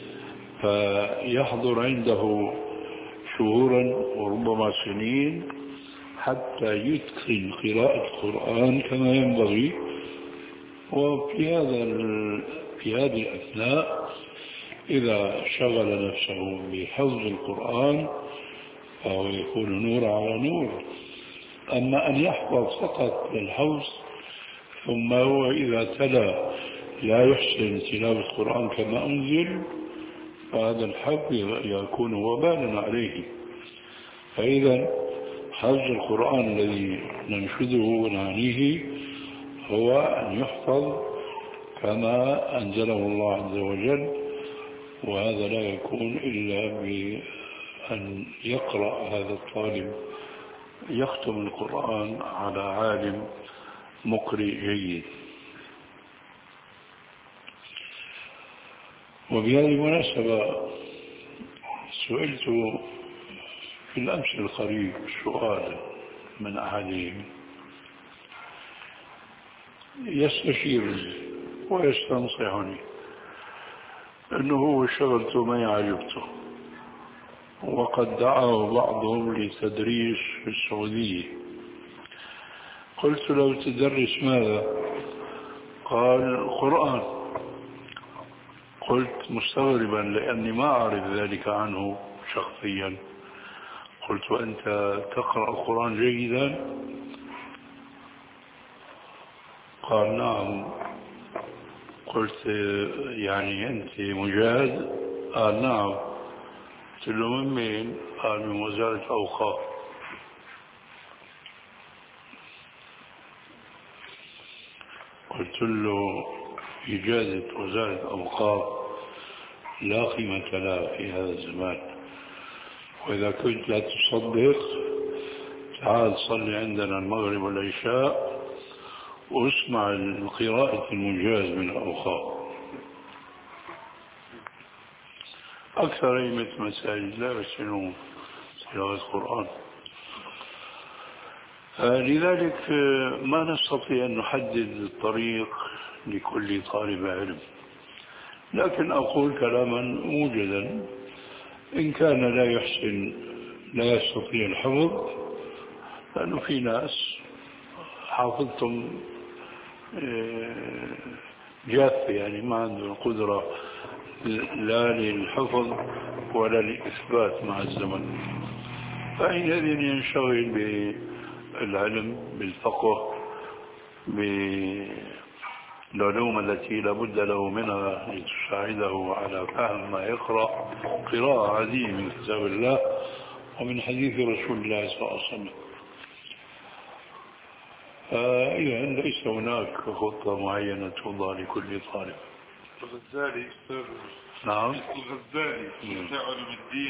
فيحضر عنده شهورا وربما سنين حتى يتقن قراءة القرآن كما ينبغي. وفي هذا في هذه الأثناء إذا شغل نفسه بحفظ القرآن فهو يكون نور على نور. أما أن يحفظ فقط للحفظ ثم هو إذا تلا لا يحسن تلاوة القرآن كما أنزل فهذا الحفظ يكون وبالا عليه. فإذا حفظ القرآن الذي ننشده ونعنيه هو أن يحفظ كما أنزله الله عز وجل، وهذا لا يكون إلا بأن يقرأ هذا الطالب يختم القرآن على عالم مقرئ جيد. وبهذه المناسبة سئلت في الأمس القريب سؤال من أحدهم يستشيرني ويستنصحني أنه هو شغلته ما يعجبته، وقد دعاه بعضهم لتدريس في السعودية. قلت له تدرس ماذا؟ قال القرآن. قلت مستغربا لأني ما أعرف ذلك عنه شخصيا. قلت وأنت تقرأ القرآن جيدا؟ قال نعم. قلت يعني أنت مجاهد؟ قال نعم. قلت له من مين؟ قال من وزارة أوقاف. قلت له إجازة وزارة أوقاف لا قيمة لها في هذا الزمان، وإذا كنت لا تصدق تعال صلي عندنا المغرب والعشاء واسمع القراءة المجاز من الأوقاف. أكثر أئمة مساجد لا يحسنون تلاوة القرآن. لذلك ما نستطيع أن نحدد الطريق لكل طالب علم، لكن أقول كلاما موجدا: إن كان لا يحسن لا يستطيع الحفظ، لأنه في ناس حافظتم جافة يعني ما عنده القدرة لا للحفظ ولا للإثبات مع الزمن، فحينئذ ينشغل بالعلم بالفقه بالعلوم التي لابد له منها لتساعده على فهم ما يقرأ قراءة عادية من كتاب الله ومن حديث رسول الله صلى الله عليه وسلم. فإذا ليس هناك خطة معينة توضع لكل طالب. الغزالي أستاذ نعم. الغزالي في علم الدين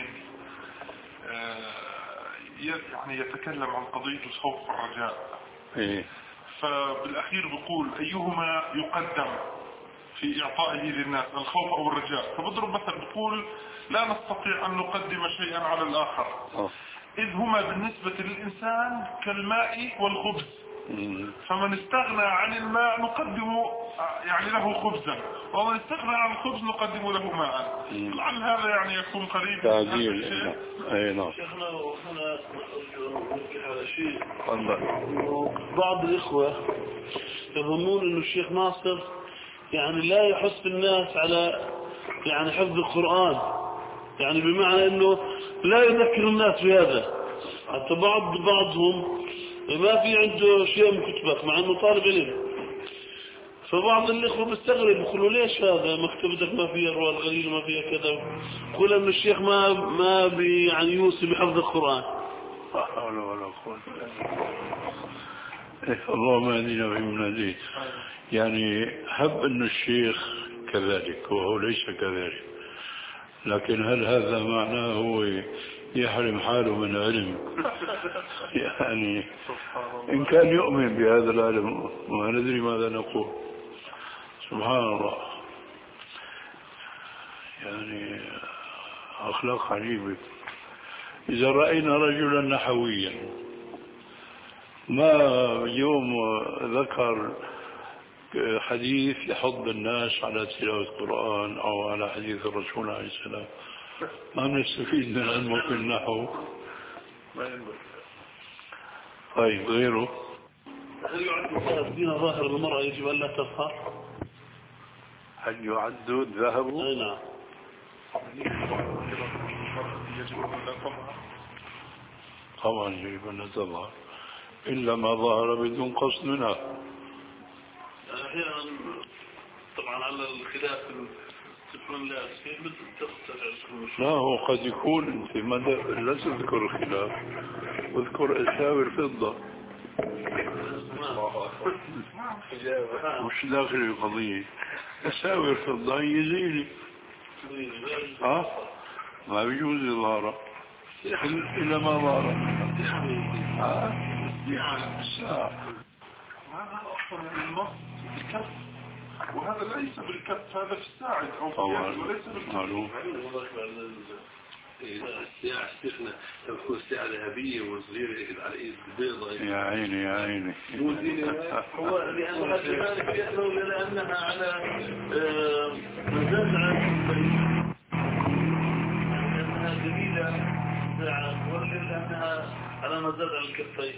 يعني يتكلم عن قضية الخوف والرجاء. إيه. فبالأخير بيقول أيهما يقدم في إعطائه للناس، الخوف أو الرجاء؟ فبضرب مثل بيقول لا نستطيع أن نقدم شيئا على الآخر أوه. إذ هما بالنسبة للإنسان كالماء والخبز، فمن استغنى عن الماء نقدم يعني له خبزا، ومن استغنى عن الخبز نقدم له ماء. لعل هذا يعني يكون قريب تعديل. اي نعم. شيخنا وهنا نوجه على شيء. بعض الإخوة يظنون أن الشيخ ناصر يعني لا يحث الناس على يعني حفظ القرآن، يعني بمعنى أنه لا يذكر الناس بهذا. حتى بعض بعضهم ما في عنده شيء من كتبك مع أنه طالب علم، فبعض الإخوة بيستغرب يقولوا ليش هذا مكتبتك ما فيها الرواية الغليل ما فيها كذا، يقول أن الشيخ ما ما بي يعني يوصي بحفظ القرآن. لا حول ولا قوة اللهم اهدنا فيمن هديت. يعني حب أن الشيخ كذلك وهو ليس كذلك، لكن هل هذا معناه هو يحرم حاله من علم؟ يعني إن كان يؤمن بهذا العلم ما ندري ماذا نقول. سبحان الله، يعني أخلاق عجيبة. إذا رأينا رجلا نحويا ما يوم ذكر حديث يحض الناس على تلاوة القرآن أو على حديث الرسول عليه السلام، ما نستفيد من علمه في النحو. طيب غيره؟ هل يعد دين ظاهر المرأة يجب أن لا تظهر؟ هل يعد الذهب؟ أي نعم. طبعا يجب أن لا تظهر إلا ما ظهر بدون قصد منها. أحيانا طبعا على الخلاف تكون لا مثل تختلف. لا هو قد يكون أنت ما لا تذكر الخلاف، واذكر أساور فضة مش داخل القضية. أساور فضة يزيلي ها ما بيجوز الظاهرة إلا ما ظهر. ها يعني الساعة هذا أصلا النص بالكف، وهذا ليس بالكف، هذا في الساعد أو في طبعا وليس بالكف. معلوم. الساعة السخنة تكون ساعة ذهبية وصغيرة على إيد بيضة. يا عيني يا عيني. هو لأنها كذلك يأتوا لأنها على مزاج لأنها جميلة لأنها على مزاد على الكفين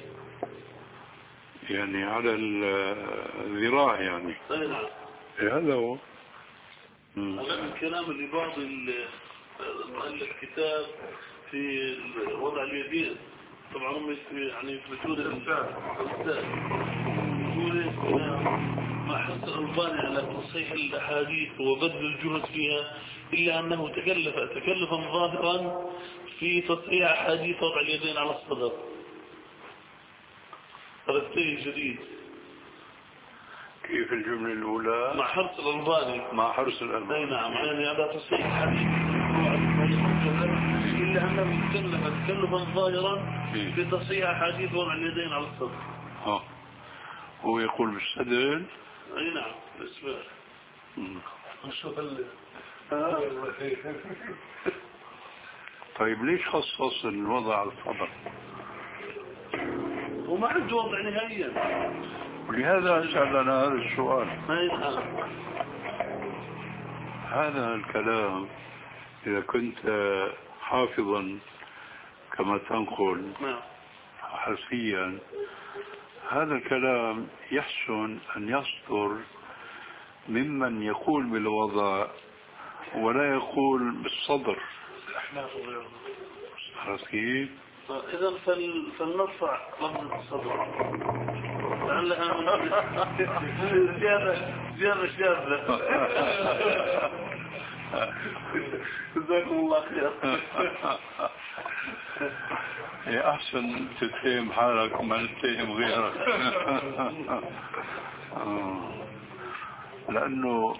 يعني على الذراع يعني. أي نعم. هذا هو. هذا الكلام اللي بعض مؤلف كتاب في وضع اليدين طبعا هم يعني يثبتون الأستاذ يقول ما حس الألباني على تصحيح الأحاديث وبذل الجهد فيها إلا أنه تكلف تكلفا ظاهرا في تصحيح أحاديث وضع اليدين على الصدر. هذا الشيء جديد. كيف الجملة الأولى؟ مع حرص الألباني مع حرص الألباني. أي نعم يعني على تصحيح الحديث إلا أنه تكلف تكلفا ظاهرا في تصحيح أحاديث وضع اليدين على الصدر. ها هو يقول بالسدل. أي نعم بالنسبة نشوف ال طيب ليش خصص الوضع على الصدر؟ وما عنده وضع نهائيا. ولهذا سألنا هذا السؤال. أي نعم. هذا الكلام إذا كنت حافظا كما تنقل نعم حرفيا هذا الكلام يحسن أن يصدر ممن يقول بالوضع ولا يقول بالصدر. عرفت كيف؟ إذا فل... فلنرفع لفظ الصدر لعلها زيادة زيادة زيادة. جزاكم الله خير. يا أحسن تتهم حالك وما تتهم غيرك. لأنه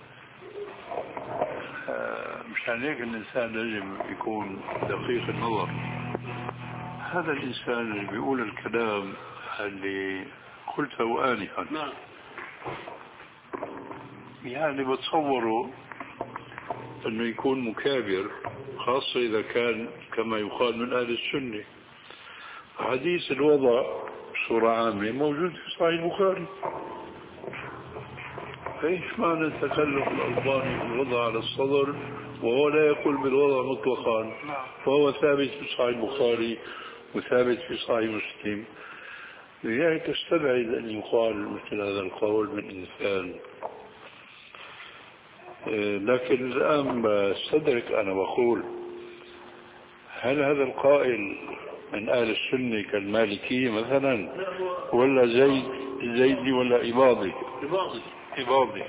مشان هيك الإنسان لازم يكون دقيق النظر. هذا الإنسان اللي بيقول الكلام اللي قلته آنفا نعم يعني بتصوره أنه يكون مكابر، خاصة إذا كان كما يقال من أهل السنة. حديث الوضع بصورة عامة موجود في صحيح البخاري. ايش معنى تكلف الألباني بالوضع على الصدر وهو لا يقول بالوضع مطلقا، فهو ثابت في صحيح البخاري وثابت في صحيح مسلم. لذلك تستبعد أن يقال مثل هذا القول من إنسان. لكن الآن بستدرك أنا بقول هل هذا القائل من أهل السنة كالمالكية مثلا ولا زيد زيدي ولا إباضي؟ إباضي إباضي.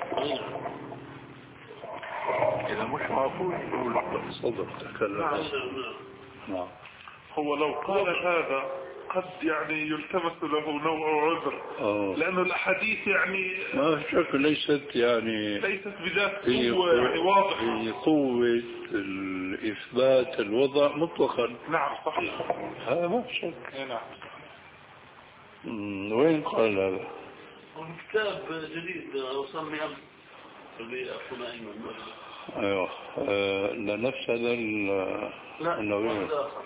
إذا مش معقول يقول صدر تكلم. نعم. هو لو قال هذا قد يعني يلتمس له نوع عذر أوه. لأنه الأحاديث يعني ما شك ليست يعني ليست بذات قوة يعني واضح في قوة الإثبات الوضع مطلقا. نعم صحيح هذا ما شك. نعم. وين قال هذا؟ كتاب جديد أصمي أمس لأخونا أيمن. أيوه أه لنفس هذا النوع.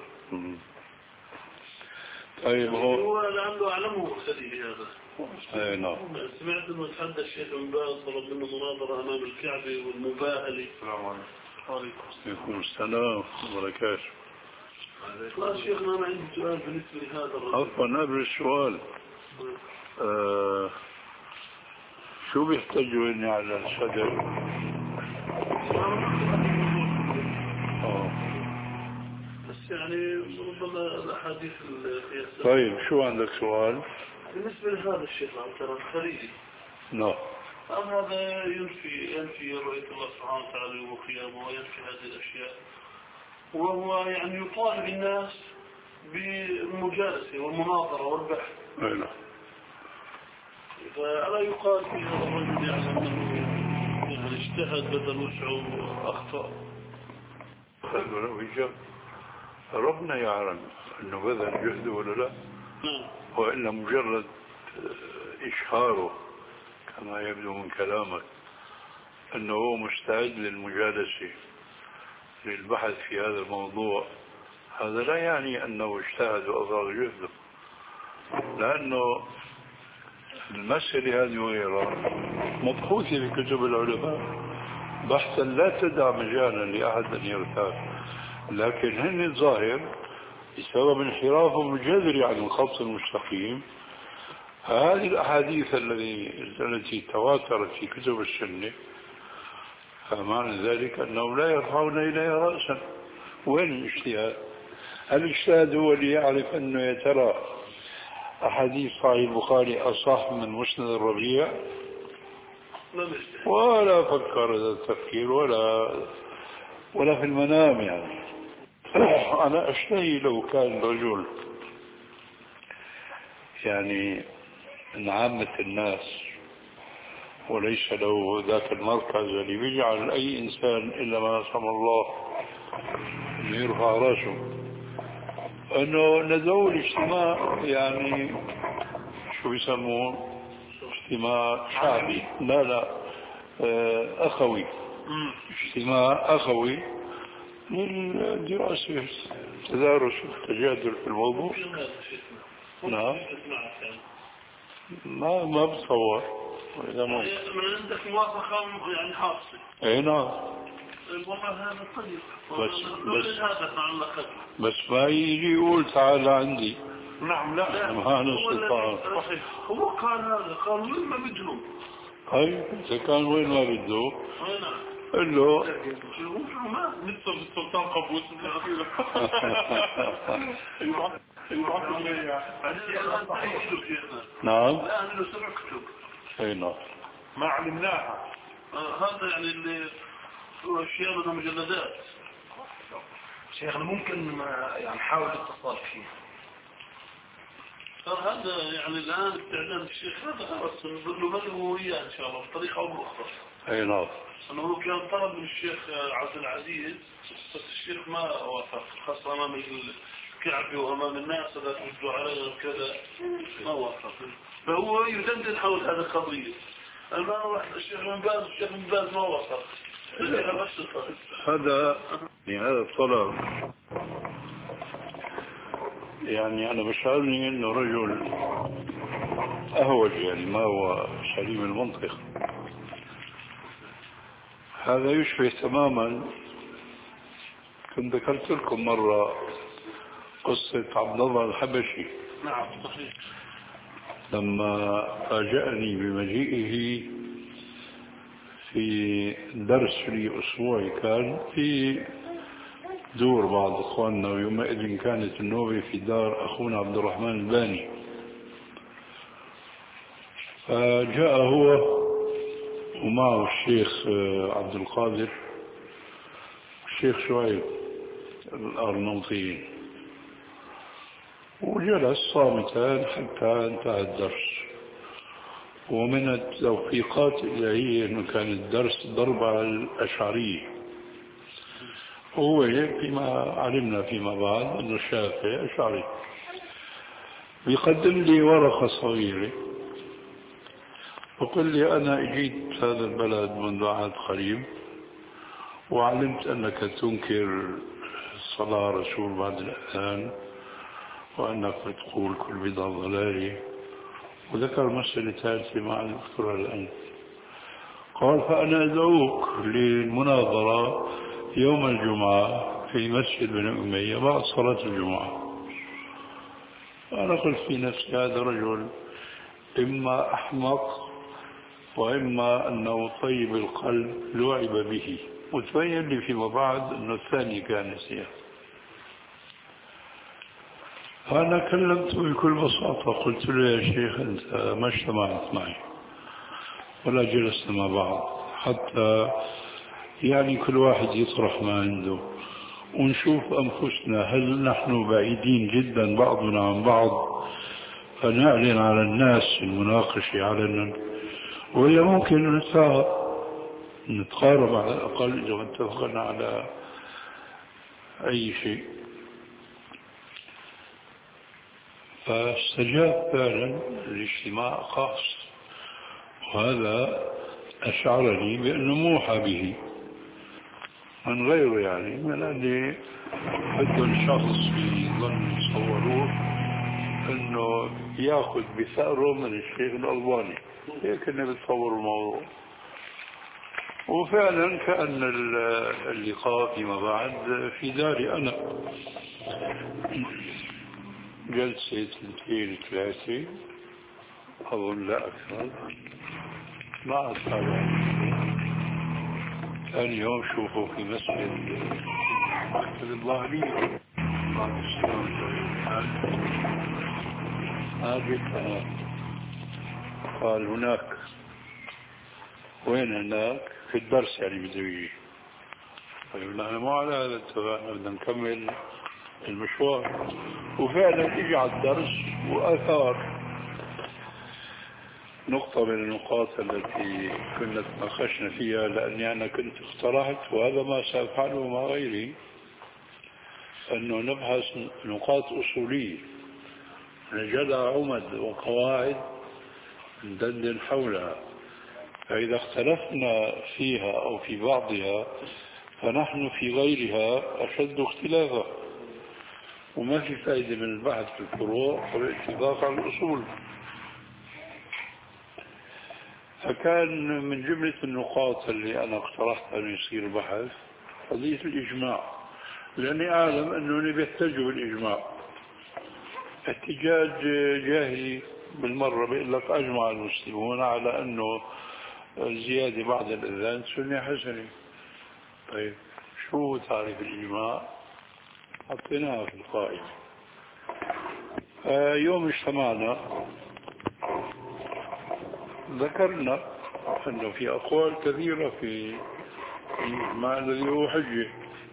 طيب هو هو لعله أعلمه سديدي هذا. أي نعم. سمعت أنه تحدى الشيخ بن باز طلب منه مناظرة أمام الكعبة والمباهلة. السلام عليكم. عليكم السلام وبركاته. لا شيخنا أنا عندي سؤال بالنسبة لهذا الرجل. عفوا قبل السؤال آه شو بيحتاجوا إني على الصدر؟ آه. بس يعني ربما الأحاديث اللي طيب شو عندك سؤال؟ بالنسبة لهذا الشيخ ترى الخليجي. نعم. أم هذا ينفي ينفي رؤية الله سبحانه وتعالى يوم القيامة وينفي هذه الأشياء، وهو يعني يطالب الناس بالمجالسة والمناظرة والبحث. نعم. فألا يقال في هذا الرجل يعني أنه يعني اجتهد بدل وسعه وأخطأ؟ ربنا يعلم أنه بذل جهده ولا لا. نعم. وإلا مجرد إشهاره كما يبدو من كلامك أنه هو مستعد للمجالسة للبحث في هذا الموضوع، هذا لا يعني أنه اجتهد وأظهر جهده، لأنه المسألة هذه وغيرها مبحوثة في كتب العلماء بحثا لا تدع مجالا لأحد أن يرتاب، لكن هن الظاهر بسبب انحرافهم الجذري عن الخط المستقيم. هذه الأحاديث التي التي تواترت في كتب السنة فمعنى ذلك أنهم لا يرفعون إليها رأسا. وين الاجتهاد؟ الاجتهاد هو اللي يعرف أنه يا ترى أحاديث صحيح البخاري أصح من مسند الربيع، ولا فكر هذا التفكير ولا ولا في المنام. يعني أنا أشتهي لو كان رجل يعني من عامة الناس وليس له ذاك المركز اللي بيجعل أي إنسان إلا ما نسم الله أنه يرفع راسه، أنه ندعو الاجتماع يعني شو بيسموه اجتماع شعبي، لا لا أخوي، اجتماع أخوي للدراسة تدارس التجادل في الموضوع. نعم ما ما بتصور إذا ما من عندك موافقة يعني حاصل. أي نعم. والله هذا طيب. بس بس هذا بس ما يجي يقول تعال عندي. نعم لا ما نستطيع. هو قال هذا قال وين ما بدهم. أي إذا كان وين ما بده. نعم. قل له نتصل بالسلطان قبوس. نعم. لا أنا له سبع كتب. أي نعم. ما علمناها. هذا يعني اللي أشياء منها مجلدات. شيخنا ممكن يعني نحاول الاتصال فيه. هذا يعني الآن استعداد الشيخ هذا بس نبلغه إياه إن شاء الله بطريقة أو بأخرى. أي نعم. أنه كان طلب من الشيخ عبد العزيز بس الشيخ ما وافق، خاصة أمام الكعبة وأمام الناس لا تردوا عليه وكذا ما وافق. فهو يدندن حول هذه القضية. الآن واحد الشيخ من باز الشيخ من باز ما وافق. هذا هذا الطلب يعني أنا بشعرني إنه رجل أهوج، يعني ما هو سليم المنطق. هذا يشبه تماما، كنت ذكرت لكم مرة قصة عبد الله الحبشي. نعم صحيح. لما فاجأني بمجيئه في درس لي أسبوعي كان في دور بعض إخواننا، ويومئذ كانت النوبة في دار أخونا عبد الرحمن الباني. فجاء هو ومعه الشيخ عبد القادر والشيخ شعيب الأرنوطيين، وجلس صامتا حتى انتهى الدرس. ومن التوفيقات الإلهية أنه كان الدرس ضرب على الأشعرية، وهو فيما علمنا فيما بعد أنه الشافعي أشعري. بيقدم لي ورقة صغيرة وقال لي أنا أجيت هذا البلد منذ عهد قريب، وعلمت أنك تنكر الصلاة رسول بعد الأذان، وأنك تقول كل بدعة ضلالة، وذكر مسألة ثالثة مع الدكتور الآن. قال فأنا أدعوك للمناظرة يوم الجمعة في مسجد بن أمية بعد صلاة الجمعة. أنا قلت في نفسي هذا رجل إما أحمق وإما أنه طيب القلب لعب به، وتبين لي فيما بعد أنه الثاني كان سيئا. فأنا كلمت بكل بساطة، قلت له يا شيخ أنت ما اجتمعت معي ولا جلسنا مع بعض حتى يعني كل واحد يطرح ما عنده ونشوف أنفسنا هل نحن بعيدين جدا بعضنا عن بعض فنعلن على الناس المناقشة علنا، ولا ممكن نتقارب على الأقل إذا اتفقنا على أي شيء. فاستجاب فعلا الاجتماع خاص، وهذا أشعرني بأنه موحى به من غيره، يعني من اللي بده الشخص يظن يصوروه أنه يأخذ بثأره من الشيخ الألباني، هيك إنه بتصور الموضوع. وفعلا كأن اللقاء فيما بعد في داري أنا، جلسة اثنتين ثلاثة أظن لا أكثر مع أصحابي. ثاني يوم شوفوا في مسجد مكتب الظاهرية بعد السلام هاجت قال هناك. وين هناك؟ في الدرس يعني بدوي. طيب نحن مو على هذا اتفقنا، بدنا نكمل المشوار. وفعلا اجى على الدرس واثار نقطة من النقاط التي كنا تناقشنا فيها، لأني أنا كنت اقترحت وهذا ما سأفعله مع غيري، أنه نبحث نقاط أصولية نجدها عمد وقواعد ندندن حولها، فإذا اختلفنا فيها أو في بعضها فنحن في غيرها أشد اختلافا، وما في فائدة من البحث في الفروع والاتفاق على الأصول. فكان من جملة النقاط اللي أنا اقترحت أن يصير بحث قضية الإجماع، لأني أعلم أنه بيحتاجوا بالإجماع. احتجاج جاهلي بالمرة، بيقول لك أجمع المسلمون على أنه زيادة بعد الأذان سنة حسنة. طيب شو تعريف الإجماع؟ حطيناها في القائمة. آه يوم اجتمعنا ذكرنا أنه في أقوال كثيرة في الإجماع الذي هو حجة،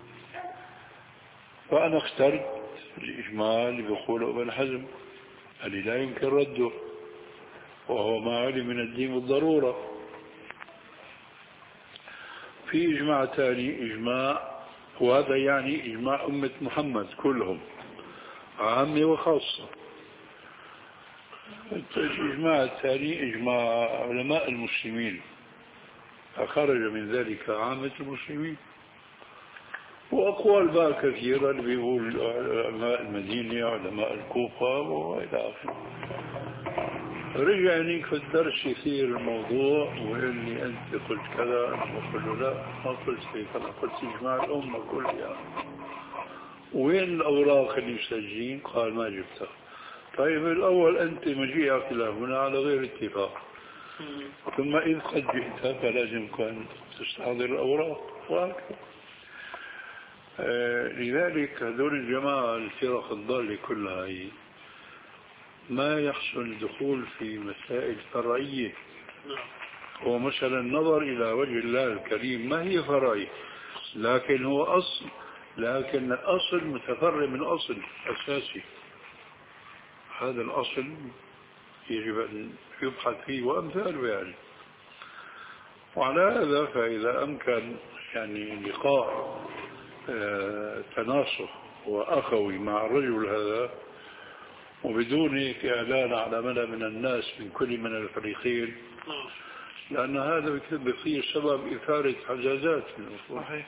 فأنا اخترت الإجماع اللي بيقوله ابن حزم اللي لا يمكن رده، وهو ما علم من الدين بالضرورة. في إجماع ثاني إجماع، وهذا يعني إجماع أمة محمد كلهم عامة وخاصة. الإجماع الثاني إجماع علماء المسلمين، فخرج من ذلك عامة المسلمين. وأقوال بقى كثيرة اللي بيقول علماء المدينة علماء الكوفة وإلى آخره. رجعني في الدرس يثير الموضوع ويقول لي أنت قلت كذا، وقلت له لا ما قلت هيك، أنا قلت إجماع الأمة كلها. وين الأوراق اللي مسجلين؟ قال ما جبتها. طيب الأول أنت مجيئك إلى هنا على غير اتفاق، ثم إذ قد جئت فلازم كان تستحضر الأوراق وهكذا. آه لذلك هذول الجماعة الفرق الضالة كلها هي ما يحسن الدخول في مسائل فرعية. هو مثلا النظر إلى وجه الله الكريم ما هي فرعية، لكن هو أصل، لكن الأصل متفرع من أصل أساسي. هذا الأصل يجب أن يبحث فيه وأمثاله يعني. وعلى هذا فإذا أمكن يعني لقاء آه تناصح وأخوي مع الرجل هذا وبدون إعلان على ملأ من الناس من كل من الفريقين، لأن هذا بيصير سبب إثارة حجازات من الأصول. صحيح.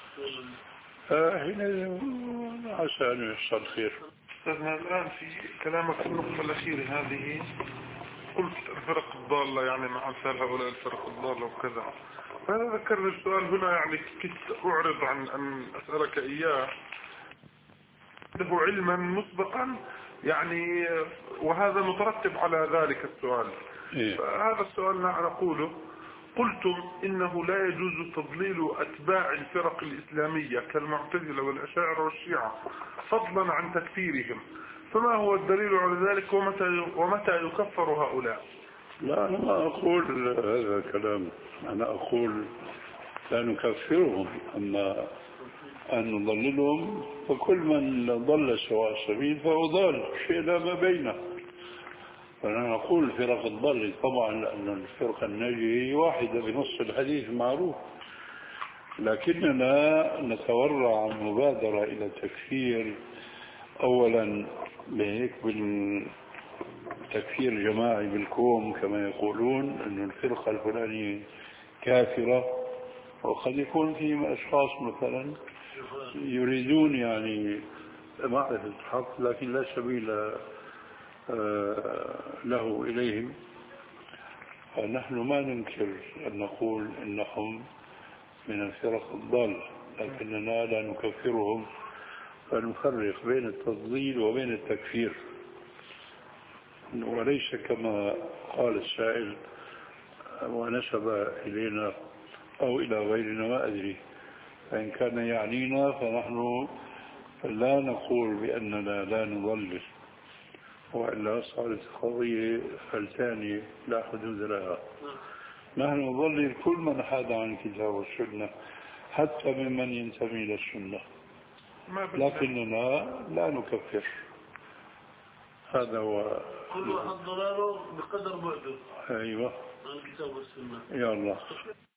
فحين عسى أن يحصل خير. أستاذنا الآن في كلامك في النقطة الأخيرة هذه قلت الفرق الضالة يعني مع أمثال هؤلاء الفرق الضالة وكذا، فأنا ذكرني السؤال هنا يعني كنت أعرض عن أن أسألك إياه له علما مسبقا يعني، وهذا مترتب على ذلك السؤال. إيه؟ فهذا السؤال نقوله قلتم إنه لا يجوز تضليل أتباع الفرق الإسلامية كالمعتزلة والأشاعرة والشيعة فضلا عن تكفيرهم، فما هو الدليل على ذلك ومتى, ومتى يكفر هؤلاء؟ لا أنا ما أقول هذا الكلام، أنا أقول لا نكفرهم، أما أن نضللهم فكل من ضل سواء السبيل فهو ضال، شيء لا ما بينه. فأنا نقول فرق الضل طبعا لأن الفرقة الناجية هي واحدة بنص الحديث معروف، لكننا نتورع عن مبادرة إلى تكفير أولا بهيك بالتكفير جماعي بالكوم كما يقولون أن الفرقة الفلانية كافرة، وقد يكون في أشخاص مثلا يريدون يعني معرفة الحق لكن لا سبيل له إليهم. فنحن ما ننكر أن نقول إنهم من الفرق الضالة، لكننا لا نكفرهم، فنفرق بين التفضيل وبين التكفير، وليس كما قال السائل ونسب إلينا أو إلى غيرنا ما أدري. فإن كان يعنينا فنحن لا نقول بأننا لا نضلل، وإلا صارت قضية فلتانية لا حدود لها. نحن نضلل كل من حاد عن الكتاب والسنة، حتى ممن ينتمي إلى السنة، لكننا لا نكفر. هذا هو كل واحد ضلاله بقدر بعده. أيوة عن الكتاب والسنة. يا الله.